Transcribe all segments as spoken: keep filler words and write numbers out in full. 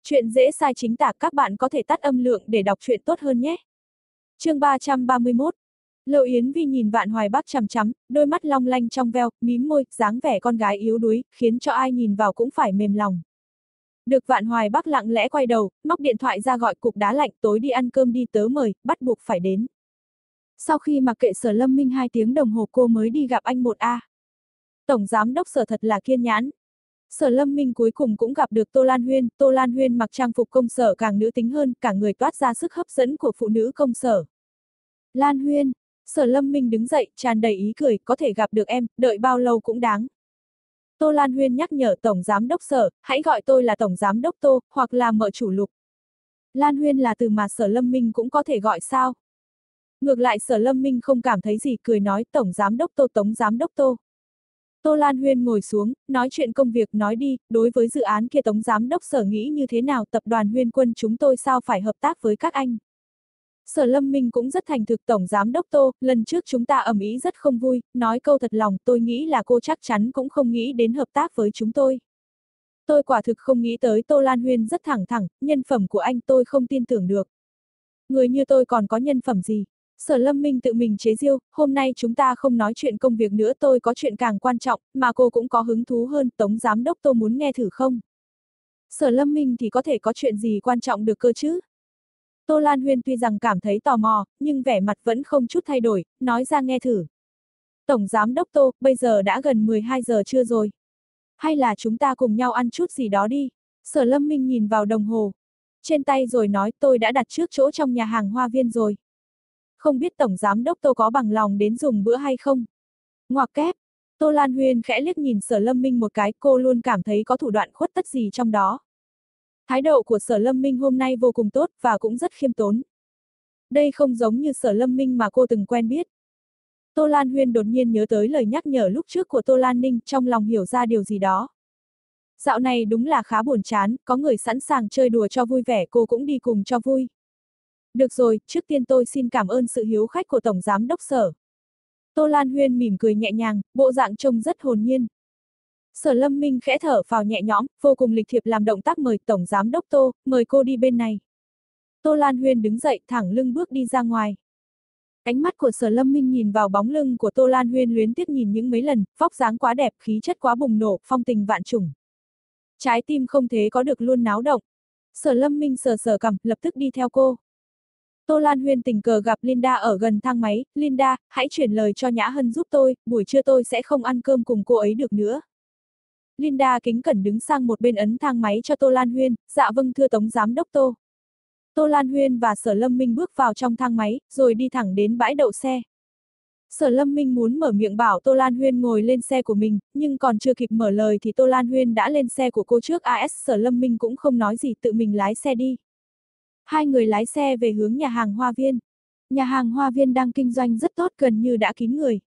Chuyện dễ sai chính tả, các bạn có thể tắt âm lượng để đọc truyện tốt hơn nhé. Chương ba trăm ba mươi mốt. Lâu Yến Vi nhìn Vạn Hoài Bắc chằm chằm, đôi mắt long lanh trong veo, mím môi, dáng vẻ con gái yếu đuối, khiến cho ai nhìn vào cũng phải mềm lòng. Được Vạn Hoài Bắc lặng lẽ quay đầu, móc điện thoại ra gọi cục đá lạnh, tối đi ăn cơm đi, tớ mời, bắt buộc phải đến. Sau khi mặc kệ Sở Lâm Minh hai tiếng đồng hồ cô mới đi gặp anh một a. Tổng giám đốc Sở thật là kiên nhẫn. Sở Lâm Minh cuối cùng cũng gặp được Tô Lan Huyên, Tô Lan Huyên mặc trang phục công sở càng nữ tính hơn, cả người toát ra sức hấp dẫn của phụ nữ công sở. Lan Huyên, Sở Lâm Minh đứng dậy, tràn đầy ý cười, có thể gặp được em, đợi bao lâu cũng đáng. Tô Lan Huyên nhắc nhở Tổng Giám đốc Sở, hãy gọi tôi là Tổng Giám đốc Tô, hoặc là mợ chủ Lục. Lan Huyên là từ mà Sở Lâm Minh cũng có thể gọi sao? Ngược lại Sở Lâm Minh không cảm thấy gì, cười nói Tổng Giám đốc Tô, Tổng Giám đốc Tô. Tô Lan Huyên ngồi xuống, nói chuyện công việc, nói đi, đối với dự án kia Tổng Giám đốc Sở nghĩ như thế nào, tập đoàn Huyên Quân chúng tôi sao phải hợp tác với các anh. Sở Lâm Minh cũng rất thành thực, Tổng Giám đốc Tô, lần trước chúng ta ầm ĩ rất không vui, nói câu thật lòng, tôi nghĩ là cô chắc chắn cũng không nghĩ đến hợp tác với chúng tôi. Tôi quả thực không nghĩ tới. Tô Lan Huyên rất thẳng thẳng, nhân phẩm của anh tôi không tin tưởng được. Người như tôi còn có nhân phẩm gì? Sở Lâm Minh tự mình chế giễu, hôm nay chúng ta không nói chuyện công việc nữa, tôi có chuyện càng quan trọng, mà cô cũng có hứng thú hơn, Tổng Giám đốc Tô muốn nghe thử không? Sở Lâm Minh thì có thể có chuyện gì quan trọng được cơ chứ? Tô Lan Huyên tuy rằng cảm thấy tò mò, nhưng vẻ mặt vẫn không chút thay đổi, nói ra nghe thử. Tổng Giám đốc Tô, bây giờ đã gần mười hai giờ trưa rồi. Hay là chúng ta cùng nhau ăn chút gì đó đi? Sở Lâm Minh nhìn vào đồng hồ trên tay rồi nói, tôi đã đặt trước chỗ trong nhà hàng Hoa Viên rồi. Không biết Tổng Giám đốc Tô có bằng lòng đến dùng bữa hay không? Ngoặc kép, Tô Lan Huyên khẽ liếc nhìn Sở Lâm Minh một cái, cô luôn cảm thấy có thủ đoạn khuất tất gì trong đó. Thái độ của Sở Lâm Minh hôm nay vô cùng tốt, và cũng rất khiêm tốn. Đây không giống như Sở Lâm Minh mà cô từng quen biết. Tô Lan Huyên đột nhiên nhớ tới lời nhắc nhở lúc trước của Tô Lan Ninh, trong lòng hiểu ra điều gì đó. Dạo này đúng là khá buồn chán, có người sẵn sàng chơi đùa cho vui vẻ, cô cũng đi cùng cho vui. Được rồi, trước tiên tôi xin cảm ơn sự hiếu khách của Tổng Giám đốc Sở. Tô Lan Huyên mỉm cười nhẹ nhàng, bộ dạng trông rất hồn nhiên. Sở Lâm Minh khẽ thở phào nhẹ nhõm, vô cùng lịch thiệp làm động tác mời Tổng Giám đốc Tô, mời cô đi bên này. Tô Lan Huyên đứng dậy, thẳng lưng bước đi ra ngoài. Ánh mắt của Sở Lâm Minh nhìn vào bóng lưng của Tô Lan Huyên luyến tiếc nhìn những mấy lần, vóc dáng quá đẹp, khí chất quá bùng nổ, phong tình vạn trùng. Trái tim không thế có được luôn náo động. Sở Lâm Minh sờ sờ cằm, lập tức đi theo cô. Tô Lan Huyên tình cờ gặp Linda ở gần thang máy, Linda, hãy chuyển lời cho Nhã Hân giúp tôi, buổi trưa tôi sẽ không ăn cơm cùng cô ấy được nữa. Linda kính cẩn đứng sang một bên ấn thang máy cho Tô Lan Huyên, dạ vâng thưa Tổng Giám đốc Tô. Tô Lan Huyên và Sở Lâm Minh bước vào trong thang máy, rồi đi thẳng đến bãi đậu xe. Sở Lâm Minh muốn mở miệng bảo Tô Lan Huyên ngồi lên xe của mình, nhưng còn chưa kịp mở lời thì Tô Lan Huyên đã lên xe của cô trước. a ét Sở Lâm Minh cũng không nói gì, tự mình lái xe đi. Hai người lái xe về hướng nhà hàng Hoa Viên. Nhà hàng Hoa Viên đang kinh doanh rất tốt, gần như đã kín người.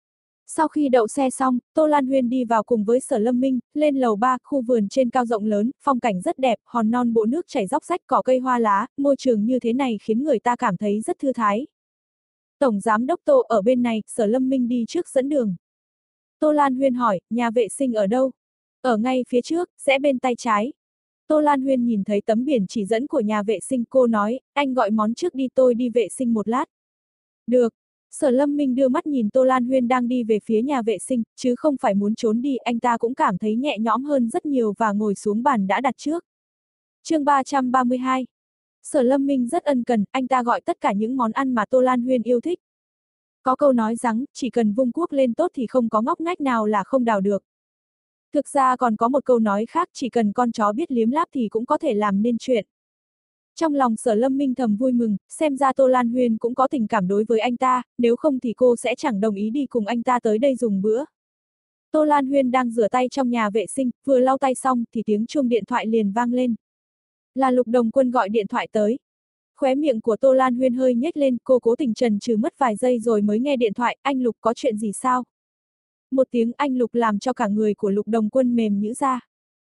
Sau khi đậu xe xong, Tô Lan Huyên đi vào cùng với Sở Lâm Minh, lên lầu ba, khu vườn trên cao rộng lớn, phong cảnh rất đẹp, hòn non bộ nước chảy róc rách, cỏ cây hoa lá, môi trường như thế này khiến người ta cảm thấy rất thư thái. Tổng Giám đốc Tô ở bên này, Sở Lâm Minh đi trước dẫn đường. Tô Lan Huyên hỏi, nhà vệ sinh ở đâu? Ở ngay phía trước, rẽ bên tay trái. Tô Lan Huyên nhìn thấy tấm biển chỉ dẫn của nhà vệ sinh, cô nói, anh gọi món trước đi, tôi đi vệ sinh một lát. Được. Sở Lâm Minh đưa mắt nhìn Tô Lan Huyên đang đi về phía nhà vệ sinh, chứ không phải muốn trốn đi, anh ta cũng cảm thấy nhẹ nhõm hơn rất nhiều và ngồi xuống bàn đã đặt trước. Chương ba trăm ba mươi hai. Sở Lâm Minh rất ân cần, anh ta gọi tất cả những món ăn mà Tô Lan Huyên yêu thích. Có câu nói rằng, chỉ cần vung cuốc lên tốt thì không có ngóc ngách nào là không đào được. Thực ra còn có một câu nói khác, chỉ cần con chó biết liếm láp thì cũng có thể làm nên chuyện. Trong lòng Sở Lâm Minh thầm vui mừng, xem ra Tô Lan Huyên cũng có tình cảm đối với anh ta, nếu không thì cô sẽ chẳng đồng ý đi cùng anh ta tới đây dùng bữa. Tô Lan Huyên đang rửa tay trong nhà vệ sinh, vừa lau tay xong thì tiếng chuông điện thoại liền vang lên. Là Lục Đồng Quân gọi điện thoại tới. Khóe miệng của Tô Lan Huyên hơi nhếch lên, cô cố tình chần chừ mất vài giây rồi mới nghe điện thoại, anh Lục có chuyện gì sao? Một tiếng anh Lục làm cho cả người của Lục Đồng Quân mềm nhũn ra.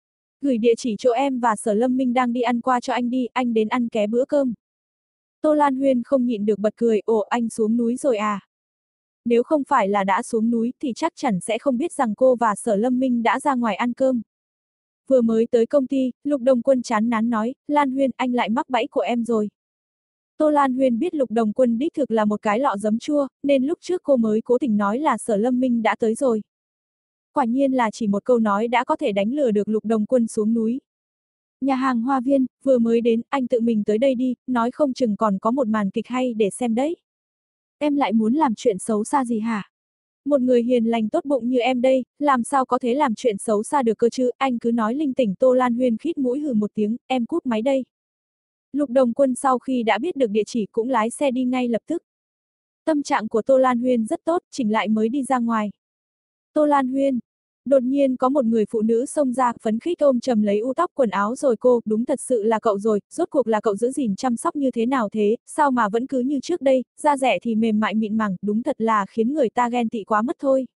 Gửi địa chỉ chỗ em và Sở Lâm Minh đang đi ăn qua cho anh đi, anh đến ăn ké bữa cơm. Tô Lan Huyên không nhịn được bật cười, ồ anh xuống núi rồi à? Nếu không phải là đã xuống núi thì chắc chắn sẽ không biết rằng cô và Sở Lâm Minh đã ra ngoài ăn cơm. vừa mới tới công ty, Lục Đồng Quân chán nản nói, Lan Huyên anh lại mắc bẫy của em rồi. Tô Lan Huyên biết Lục Đồng Quân đích thực là một cái lọ giấm chua, nên lúc trước cô mới cố tình nói là Sở Lâm Minh đã tới rồi. Quả nhiên là chỉ một câu nói đã có thể đánh lừa được Lục Đồng Quân xuống núi. Nhà hàng Hoa Viên, vừa mới đến, anh tự mình tới đây đi, nói không chừng còn có một màn kịch hay để xem đấy. Em lại muốn làm chuyện xấu xa gì hả? Một người hiền lành tốt bụng như em đây, làm sao có thể làm chuyện xấu xa được cơ chứ, anh cứ nói linh tỉnh. Tô Lan Huyên khít mũi hừ một tiếng, em cút máy đây. Lục Đồng Quân sau khi đã biết được địa chỉ cũng lái xe đi ngay lập tức. Tâm trạng của Tô Lan Huyên rất tốt, chỉnh lại mới đi ra ngoài. Tô Lan Huyên, đột nhiên có một người phụ nữ xông ra, phấn khích ôm chầm lấy u tóc quần áo rồi cô, đúng thật sự là cậu rồi, rốt cuộc là cậu giữ gìn chăm sóc như thế nào thế, sao mà vẫn cứ như trước đây, da rẻ thì mềm mại mịn màng, đúng thật là khiến người ta ghen tị quá mất thôi.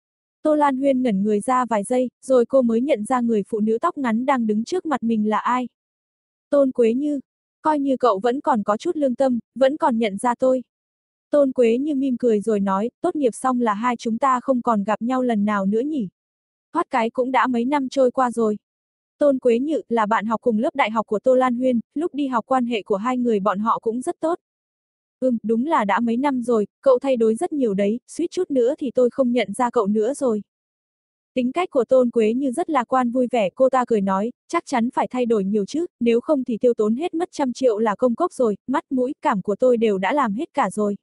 Tô Lan Huyên ngẩn người ra vài giây, rồi cô mới nhận ra người phụ nữ tóc ngắn đang đứng trước mặt mình là ai. Tôn Quế Như, coi như cậu vẫn còn có chút lương tâm, vẫn còn nhận ra tôi. Tôn Quế Như mỉm cười rồi nói, tốt nghiệp xong là hai chúng ta không còn gặp nhau lần nào nữa nhỉ. Thoát cái cũng đã mấy năm trôi qua rồi. Tôn Quế Như là bạn học cùng lớp đại học của Tô Lan Huyên, lúc đi học quan hệ của hai người bọn họ cũng rất tốt. Ừm, đúng là đã mấy năm rồi, cậu thay đổi rất nhiều đấy, suýt chút nữa thì tôi không nhận ra cậu nữa rồi. Tính cách của Tôn Quế Như rất lạc quan vui vẻ, cô ta cười nói, chắc chắn phải thay đổi nhiều chứ, nếu không thì tiêu tốn hết mất trăm triệu là công cốc rồi, mắt mũi cảm của tôi đều đã làm hết cả rồi.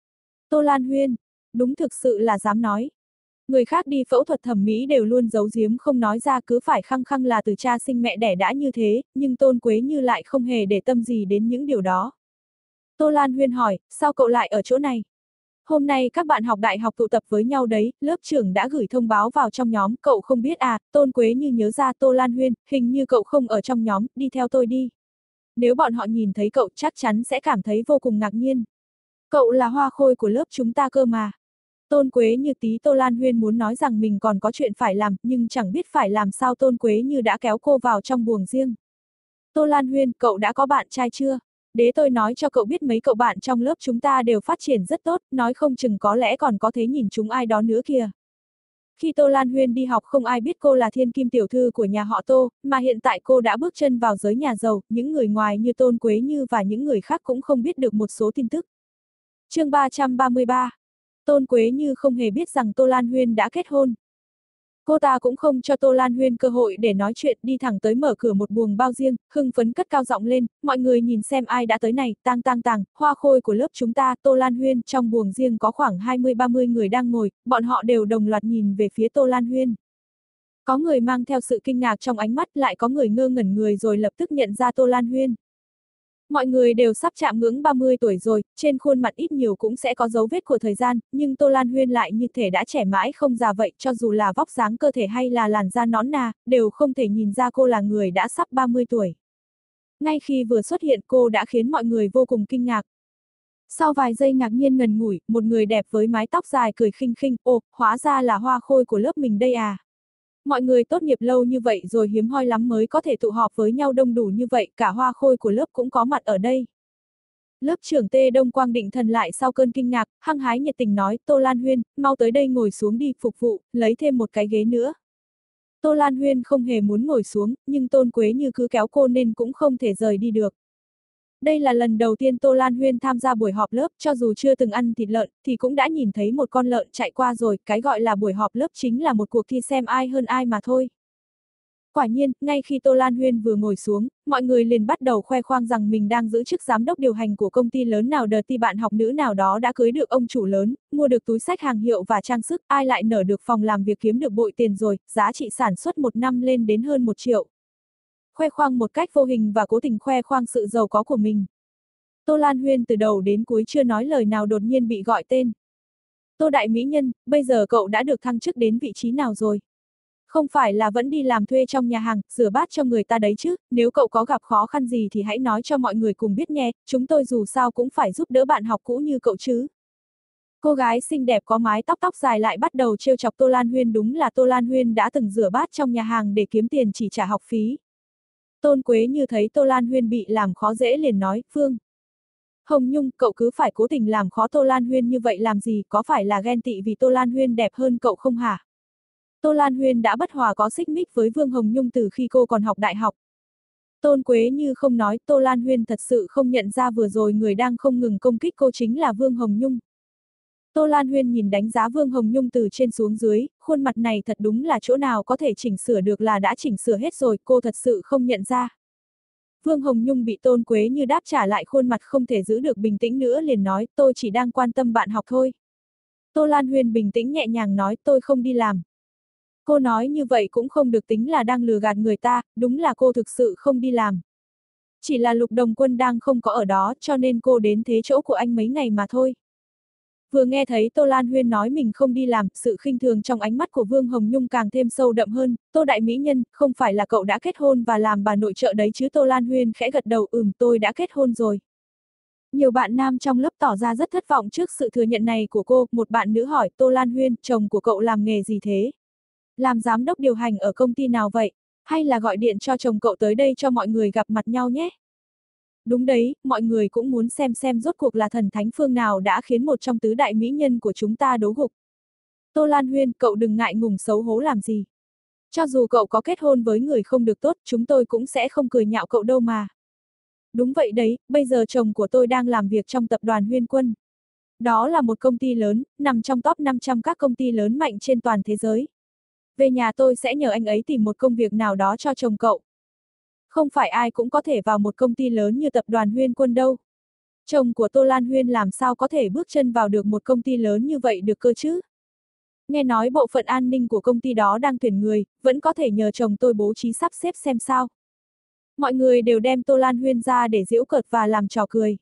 Tô Lan Huyên, đúng thực sự là dám nói. Người khác đi phẫu thuật thẩm mỹ đều luôn giấu giếm không nói ra, cứ phải khăng khăng là từ cha sinh mẹ đẻ đã như thế, nhưng Tôn Quế Như lại không hề để tâm gì đến những điều đó. Tô Lan Huyên hỏi, sao cậu lại ở chỗ này? Hôm nay các bạn học đại học tụ tập với nhau đấy, lớp trưởng đã gửi thông báo vào trong nhóm, cậu không biết à, Tôn Quế Như nhớ ra Tô Lan Huyên, hình như cậu không ở trong nhóm, đi theo tôi đi. Nếu bọn họ nhìn thấy cậu chắc chắn sẽ cảm thấy vô cùng ngạc nhiên. Cậu là hoa khôi của lớp chúng ta cơ mà. Tôn Quế Như tí Tô Lan Huyên muốn nói rằng mình còn có chuyện phải làm, nhưng chẳng biết phải làm sao Tôn Quế Như đã kéo cô vào trong buồng riêng. Tô Lan Huyên, cậu đã có bạn trai chưa? Để tôi nói cho cậu biết mấy cậu bạn trong lớp chúng ta đều phát triển rất tốt, nói không chừng có lẽ còn có thể nhìn chúng ai đó nữa kìa. Khi Tô Lan Huyên đi học không ai biết cô là thiên kim tiểu thư của nhà họ Tô, mà hiện tại cô đã bước chân vào giới nhà giàu, những người ngoài như Tôn Quế Như và những người khác cũng không biết được một số tin tức. Chương ba trăm ba mươi ba. Tôn Quế Như không hề biết rằng Tô Lan Huyên đã kết hôn. Cô ta cũng không cho Tô Lan Huyên cơ hội để nói chuyện, đi thẳng tới mở cửa một buồng bao riêng, hưng phấn cất cao giọng lên, mọi người nhìn xem ai đã tới này, tang tang tàng, hoa khôi của lớp chúng ta, Tô Lan Huyên, trong buồng riêng có khoảng hai mươi ba mươi người đang ngồi, bọn họ đều đồng loạt nhìn về phía Tô Lan Huyên. Có người mang theo sự kinh ngạc trong ánh mắt, lại có người ngơ ngẩn người rồi lập tức nhận ra Tô Lan Huyên. Mọi người đều sắp chạm ngưỡng ba mươi tuổi rồi, trên khuôn mặt ít nhiều cũng sẽ có dấu vết của thời gian, nhưng Tô Lan Huyên lại như thể đã trẻ mãi không già vậy, cho dù là vóc dáng cơ thể hay là làn da nõn nà, đều không thể nhìn ra cô là người đã sắp ba mươi tuổi. Ngay khi vừa xuất hiện cô đã khiến mọi người vô cùng kinh ngạc. Sau vài giây ngạc nhiên ngần ngủi, một người đẹp với mái tóc dài cười khinh khinh, ồ, hóa ra là hoa khôi của lớp mình đây à. Mọi người tốt nghiệp lâu như vậy rồi hiếm hoi lắm mới có thể tụ họp với nhau đông đủ như vậy, cả hoa khôi của lớp cũng có mặt ở đây. Lớp trưởng Tê Đông Quang định thần lại sau cơn kinh ngạc, hăng hái nhiệt tình nói, Tô Lan Huyên, mau tới đây ngồi xuống đi, phục vụ, lấy thêm một cái ghế nữa. Tô Lan Huyên không hề muốn ngồi xuống, nhưng Tôn Quế Như cứ kéo cô nên cũng không thể rời đi được. Đây là lần đầu tiên Tô Lan Huyên tham gia buổi họp lớp, cho dù chưa từng ăn thịt lợn, thì cũng đã nhìn thấy một con lợn chạy qua rồi, cái gọi là buổi họp lớp chính là một cuộc thi xem ai hơn ai mà thôi. Quả nhiên, ngay khi Tô Lan Huyên vừa ngồi xuống, mọi người liền bắt đầu khoe khoang rằng mình đang giữ chức giám đốc điều hành của công ty lớn nào, đợt ti bạn học nữ nào đó đã cưới được ông chủ lớn, mua được túi xách hàng hiệu và trang sức, ai lại nở được phòng làm việc kiếm được bội tiền rồi, giá trị sản xuất một năm lên đến hơn một triệu. Khoe khoang một cách vô hình và cố tình khoe khoang sự giàu có của mình. Tô Lan Huyên từ đầu đến cuối chưa nói lời nào đột nhiên bị gọi tên. Tô Đại Mỹ Nhân, bây giờ cậu đã được thăng chức đến vị trí nào rồi? Không phải là vẫn đi làm thuê trong nhà hàng, rửa bát cho người ta đấy chứ, nếu cậu có gặp khó khăn gì thì hãy nói cho mọi người cùng biết nhé, chúng tôi dù sao cũng phải giúp đỡ bạn học cũ như cậu chứ. Cô gái xinh đẹp có mái tóc tóc dài lại bắt đầu trêu chọc Tô Lan Huyên, đúng là Tô Lan Huyên đã từng rửa bát trong nhà hàng để kiếm tiền chỉ trả học phí. Tôn Quế Như thấy Tô Lan Huyên bị làm khó dễ liền nói, Phương Hồng Nhung, cậu cứ phải cố tình làm khó Tô Lan Huyên như vậy làm gì, có phải là ghen tị vì Tô Lan Huyên đẹp hơn cậu không hả? Tô Lan Huyên đã bất hòa có xích mích với Vương Hồng Nhung từ khi cô còn học đại học. Tôn Quế Như không nói, Tô Lan Huyên thật sự không nhận ra vừa rồi người đang không ngừng công kích cô chính là Vương Hồng Nhung. Tô Lan Huyên nhìn đánh giá Vương Hồng Nhung từ trên xuống dưới, khuôn mặt này thật đúng là chỗ nào có thể chỉnh sửa được là đã chỉnh sửa hết rồi, cô thật sự không nhận ra. Vương Hồng Nhung bị Tôn Quế Như đáp trả lại khuôn mặt không thể giữ được bình tĩnh nữa liền nói, tôi chỉ đang quan tâm bạn học thôi. Tô Lan Huyên bình tĩnh nhẹ nhàng nói, tôi không đi làm. Cô nói như vậy cũng không được tính là đang lừa gạt người ta, đúng là cô thực sự không đi làm. Chỉ là Lục Đồng Quân đang không có ở đó cho nên cô đến thế chỗ của anh mấy ngày mà thôi. Vừa nghe thấy Tô Lan Huyên nói mình không đi làm, sự khinh thường trong ánh mắt của Vương Hồng Nhung càng thêm sâu đậm hơn, Tô Đại Mỹ Nhân, không phải là cậu đã kết hôn và làm bà nội trợ đấy chứ? Tô Lan Huyên khẽ gật đầu, ừm, tôi đã kết hôn rồi. Nhiều bạn nam trong lớp tỏ ra rất thất vọng trước sự thừa nhận này của cô, một bạn nữ hỏi, Tô Lan Huyên, chồng của cậu làm nghề gì thế? Làm giám đốc điều hành ở công ty nào vậy? Hay là gọi điện cho chồng cậu tới đây cho mọi người gặp mặt nhau nhé? Đúng đấy, mọi người cũng muốn xem xem rốt cuộc là thần thánh phương nào đã khiến một trong tứ đại mỹ nhân của chúng ta đố gục. Tô Lan Huyên, cậu đừng ngại ngùng xấu hố làm gì. Cho dù cậu có kết hôn với người không được tốt, chúng tôi cũng sẽ không cười nhạo cậu đâu mà. Đúng vậy đấy, bây giờ chồng của tôi đang làm việc trong tập đoàn Huyên Quân. Đó là một công ty lớn, nằm trong top năm trăm các công ty lớn mạnh trên toàn thế giới. Về nhà tôi sẽ nhờ anh ấy tìm một công việc nào đó cho chồng cậu. Không phải ai cũng có thể vào một công ty lớn như tập đoàn Huyên Quân đâu. Chồng của Tô Lan Huyên làm sao có thể bước chân vào được một công ty lớn như vậy được cơ chứ? Nghe nói bộ phận an ninh của công ty đó đang tuyển người, vẫn có thể nhờ chồng tôi bố trí sắp xếp xem sao. Mọi người đều đem Tô Lan Huyên ra để giễu cợt và làm trò cười.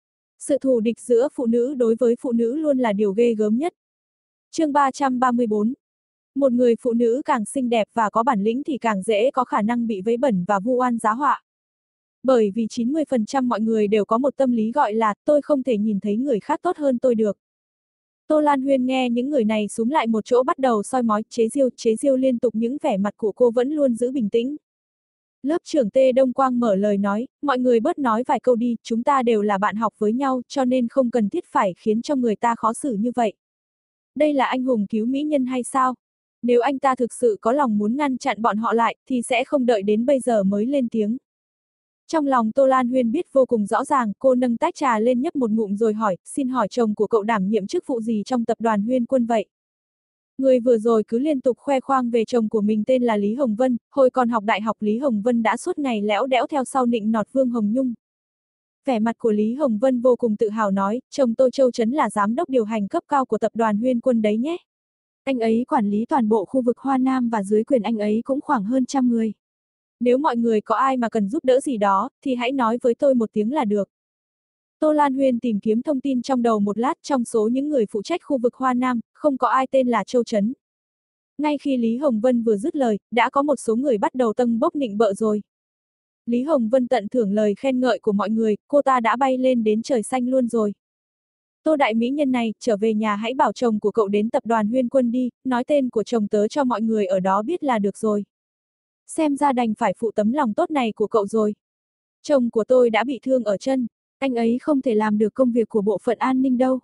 Sự thù địch giữa phụ nữ đối với phụ nữ luôn là điều ghê gớm nhất. Chương ba trăm ba mươi bốn. Một người phụ nữ càng xinh đẹp và có bản lĩnh thì càng dễ có khả năng bị vấy bẩn và vu oan giá họa. Bởi vì chín mươi phần trăm mọi người đều có một tâm lý gọi là, tôi không thể nhìn thấy người khác tốt hơn tôi được. Tô Lan Huyên nghe những người này xúm lại một chỗ bắt đầu soi mói, chế giễu, chế giễu liên tục, những vẻ mặt của cô vẫn luôn giữ bình tĩnh. Lớp trưởng Tê Đông Quang mở lời nói, mọi người bớt nói vài câu đi, chúng ta đều là bạn học với nhau cho nên không cần thiết phải khiến cho người ta khó xử như vậy. Đây là anh hùng cứu mỹ nhân hay sao? Nếu anh ta thực sự có lòng muốn ngăn chặn bọn họ lại thì sẽ không đợi đến bây giờ mới lên tiếng. Trong lòng Tô Lan Huyên biết vô cùng rõ ràng, cô nâng tách trà lên nhấp một ngụm rồi hỏi, xin hỏi chồng của cậu đảm nhiệm chức vụ gì trong tập đoàn Huyên Quân vậy? Người vừa rồi cứ liên tục khoe khoang về chồng của mình tên là Lý Hồng Vân, hồi còn học đại học Lý Hồng Vân đã suốt ngày lẽo đẽo theo sau nịnh nọt Vương Hồng Nhung. Vẻ mặt của Lý Hồng Vân vô cùng tự hào nói, chồng tôi Châu Chấn là giám đốc điều hành cấp cao của tập đoàn Huyên Quân đấy nhé. Anh ấy quản lý toàn bộ khu vực Hoa Nam và dưới quyền anh ấy cũng khoảng hơn trăm người. Nếu mọi người có ai mà cần giúp đỡ gì đó, thì hãy nói với tôi một tiếng là được. Tô Lan Huyên tìm kiếm thông tin trong đầu một lát, trong số những người phụ trách khu vực Hoa Nam, không có ai tên là Châu Chấn. Ngay khi Lý Hồng Vân vừa dứt lời, đã có một số người bắt đầu tâng bốc nịnh bợ rồi. Lý Hồng Vân tận thưởng lời khen ngợi của mọi người, cô ta đã bay lên đến trời xanh luôn rồi. Tô đại mỹ nhân này, trở về nhà hãy bảo chồng của cậu đến tập đoàn Huyên Quân đi, nói tên của chồng tớ cho mọi người ở đó biết là được rồi. Xem ra đành phải phụ tấm lòng tốt này của cậu rồi. Chồng của tôi đã bị thương ở chân, anh ấy không thể làm được công việc của bộ phận an ninh đâu.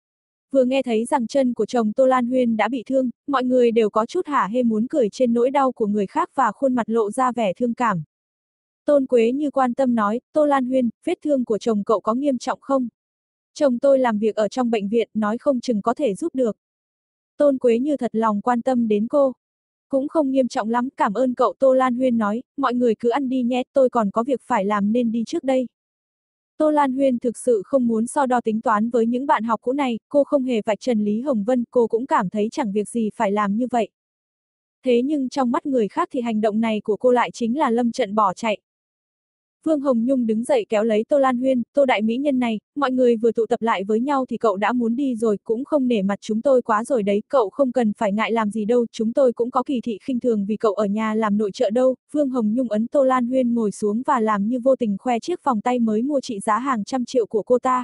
Vừa nghe thấy rằng chân của chồng Tô Lan Huyên đã bị thương, mọi người đều có chút hả hê muốn cười trên nỗi đau của người khác và khuôn mặt lộ ra vẻ thương cảm. Tôn Quế Như quan tâm nói, Tô Lan Huyên, vết thương của chồng cậu có nghiêm trọng không? Chồng tôi làm việc ở trong bệnh viện, nói không chừng có thể giúp được. Tôn Quế Như thật lòng quan tâm đến cô. Cũng không nghiêm trọng lắm, cảm ơn cậu. Tô Lan Huyên nói, mọi người cứ ăn đi nhé, tôi còn có việc phải làm nên đi trước đây. Tô Lan Huyên thực sự không muốn so đo tính toán với những bạn học cũ này, cô không hề vạch trần Lý Hồng Vân, cô cũng cảm thấy chẳng việc gì phải làm như vậy. Thế nhưng trong mắt người khác thì hành động này của cô lại chính là lâm trận bỏ chạy. Vương Hồng Nhung đứng dậy kéo lấy Tô Lan Huyên, Tô đại mỹ nhân này, mọi người vừa tụ tập lại với nhau thì cậu đã muốn đi rồi, cũng không nể mặt chúng tôi quá rồi đấy, cậu không cần phải ngại làm gì đâu, chúng tôi cũng có kỳ thị khinh thường vì cậu ở nhà làm nội trợ đâu. Vương Hồng Nhung ấn Tô Lan Huyên ngồi xuống và làm như vô tình khoe chiếc vòng tay mới mua trị giá hàng trăm triệu của cô ta.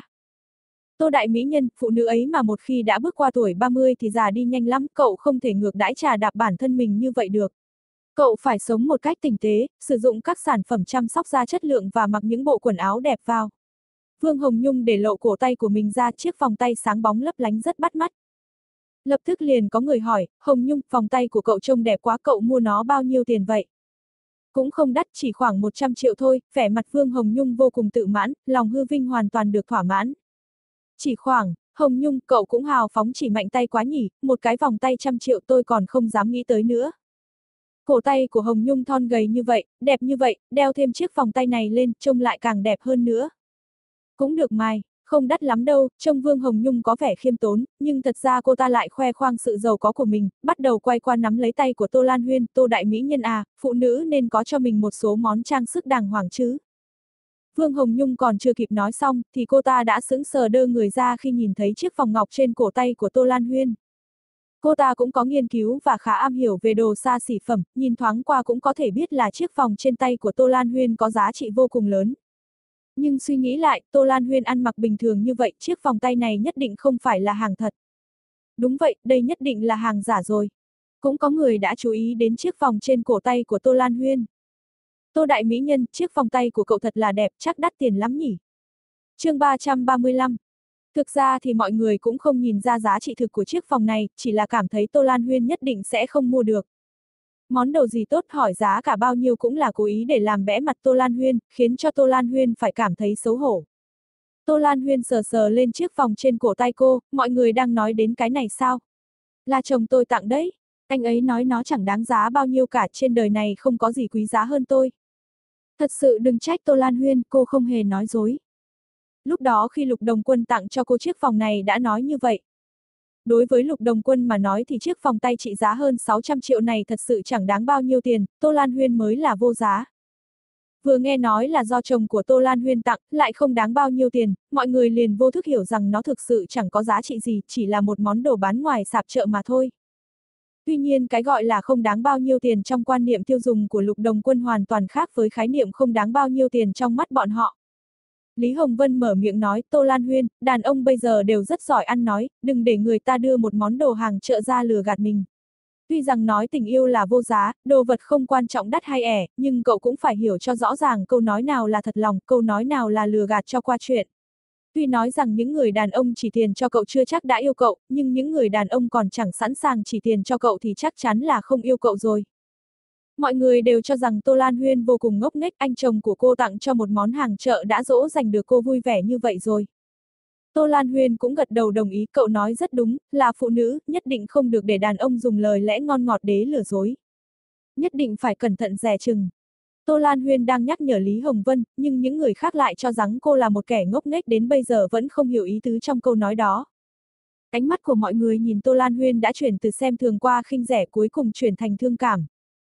Tô đại mỹ nhân, phụ nữ ấy mà một khi đã bước qua tuổi ba mươi thì già đi nhanh lắm, cậu không thể ngược đãi trà đạp bản thân mình như vậy được. Cậu phải sống một cách tinh tế, sử dụng các sản phẩm chăm sóc da chất lượng và mặc những bộ quần áo đẹp vào. Vương Hồng Nhung để lộ cổ tay của mình ra, chiếc vòng tay sáng bóng lấp lánh rất bắt mắt. Lập tức liền có người hỏi, Hồng Nhung, vòng tay của cậu trông đẹp quá, cậu mua nó bao nhiêu tiền vậy? Cũng không đắt, chỉ khoảng một trăm triệu thôi, vẻ mặt Vương Hồng Nhung vô cùng tự mãn, lòng hư vinh hoàn toàn được thỏa mãn. Chỉ khoảng, Hồng Nhung, cậu cũng hào phóng chỉ mạnh tay quá nhỉ, một cái vòng tay trăm triệu tôi còn không dám nghĩ tới nữa. Cổ tay của Hồng Nhung thon gầy như vậy, đẹp như vậy, đeo thêm chiếc vòng tay này lên, trông lại càng đẹp hơn nữa. Cũng được mài, không đắt lắm đâu, trông Vương Hồng Nhung có vẻ khiêm tốn, nhưng thật ra cô ta lại khoe khoang sự giàu có của mình, bắt đầu quay qua nắm lấy tay của Tô Lan Huyên, Tô đại mỹ nhân à, phụ nữ nên có cho mình một số món trang sức đàng hoàng chứ. Vương Hồng Nhung còn chưa kịp nói xong, thì cô ta đã sững sờ đơ người ra khi nhìn thấy chiếc vòng ngọc trên cổ tay của Tô Lan Huyên. Cô ta cũng có nghiên cứu và khá am hiểu về đồ xa xỉ phẩm, nhìn thoáng qua cũng có thể biết là chiếc vòng trên tay của Tô Lan Huyên có giá trị vô cùng lớn. Nhưng suy nghĩ lại, Tô Lan Huyên ăn mặc bình thường như vậy, chiếc vòng tay này nhất định không phải là hàng thật. Đúng vậy, đây nhất định là hàng giả rồi. Cũng có người đã chú ý đến chiếc vòng trên cổ tay của Tô Lan Huyên. Tô đại mỹ nhân, chiếc vòng tay của cậu thật là đẹp, chắc đắt tiền lắm nhỉ. Chương ba trăm ba mươi lăm. Thực ra thì mọi người cũng không nhìn ra giá trị thực của chiếc vòng này, chỉ là cảm thấy Tô Lan Huyên nhất định sẽ không mua được. Món đồ gì tốt, hỏi giá cả bao nhiêu cũng là cố ý để làm bẽ mặt Tô Lan Huyên, khiến cho Tô Lan Huyên phải cảm thấy xấu hổ. Tô Lan Huyên sờ sờ lên chiếc vòng trên cổ tay cô, mọi người đang nói đến cái này sao? Là chồng tôi tặng đấy, anh ấy nói nó chẳng đáng giá bao nhiêu cả, trên đời này không có gì quý giá hơn tôi. Thật sự đừng trách Tô Lan Huyên, cô không hề nói dối. Lúc đó khi Lục Đồng Quân tặng cho cô chiếc vòng này đã nói như vậy. Đối với Lục Đồng Quân mà nói thì chiếc vòng tay trị giá hơn sáu trăm triệu này thật sự chẳng đáng bao nhiêu tiền, Tô Lan Huyên mới là vô giá. Vừa nghe nói là do chồng của Tô Lan Huyên tặng, lại không đáng bao nhiêu tiền, mọi người liền vô thức hiểu rằng nó thực sự chẳng có giá trị gì, chỉ là một món đồ bán ngoài sạp chợ mà thôi. Tuy nhiên cái gọi là không đáng bao nhiêu tiền trong quan niệm tiêu dùng của Lục Đồng Quân hoàn toàn khác với khái niệm không đáng bao nhiêu tiền trong mắt bọn họ. Lý Hồng Vân mở miệng nói, Tô Lan Huyên, đàn ông bây giờ đều rất giỏi ăn nói, đừng để người ta đưa một món đồ hàng chợ ra lừa gạt mình. Tuy rằng nói tình yêu là vô giá, đồ vật không quan trọng đắt hay ẻ, nhưng cậu cũng phải hiểu cho rõ ràng câu nói nào là thật lòng, câu nói nào là lừa gạt cho qua chuyện. Tuy nói rằng những người đàn ông chỉ tiền cho cậu chưa chắc đã yêu cậu, nhưng những người đàn ông còn chẳng sẵn sàng chỉ tiền cho cậu thì chắc chắn là không yêu cậu rồi. Mọi người đều cho rằng Tô Lan Huyên vô cùng ngốc nghếch, anh chồng của cô tặng cho một món hàng chợ đã dỗ dành được cô vui vẻ như vậy rồi. Tô Lan Huyên cũng gật đầu đồng ý, cậu nói rất đúng, là phụ nữ, nhất định không được để đàn ông dùng lời lẽ ngon ngọt đế lừa dối. Nhất định phải cẩn thận dè chừng. Tô Lan Huyên đang nhắc nhở Lý Hồng Vân, nhưng những người khác lại cho rằng cô là một kẻ ngốc nghếch đến bây giờ vẫn không hiểu ý tứ trong câu nói đó. Ánh mắt của mọi người nhìn Tô Lan Huyên đã chuyển từ xem thường qua khinh rẻ cuối cùng chuyển thành thương cảm.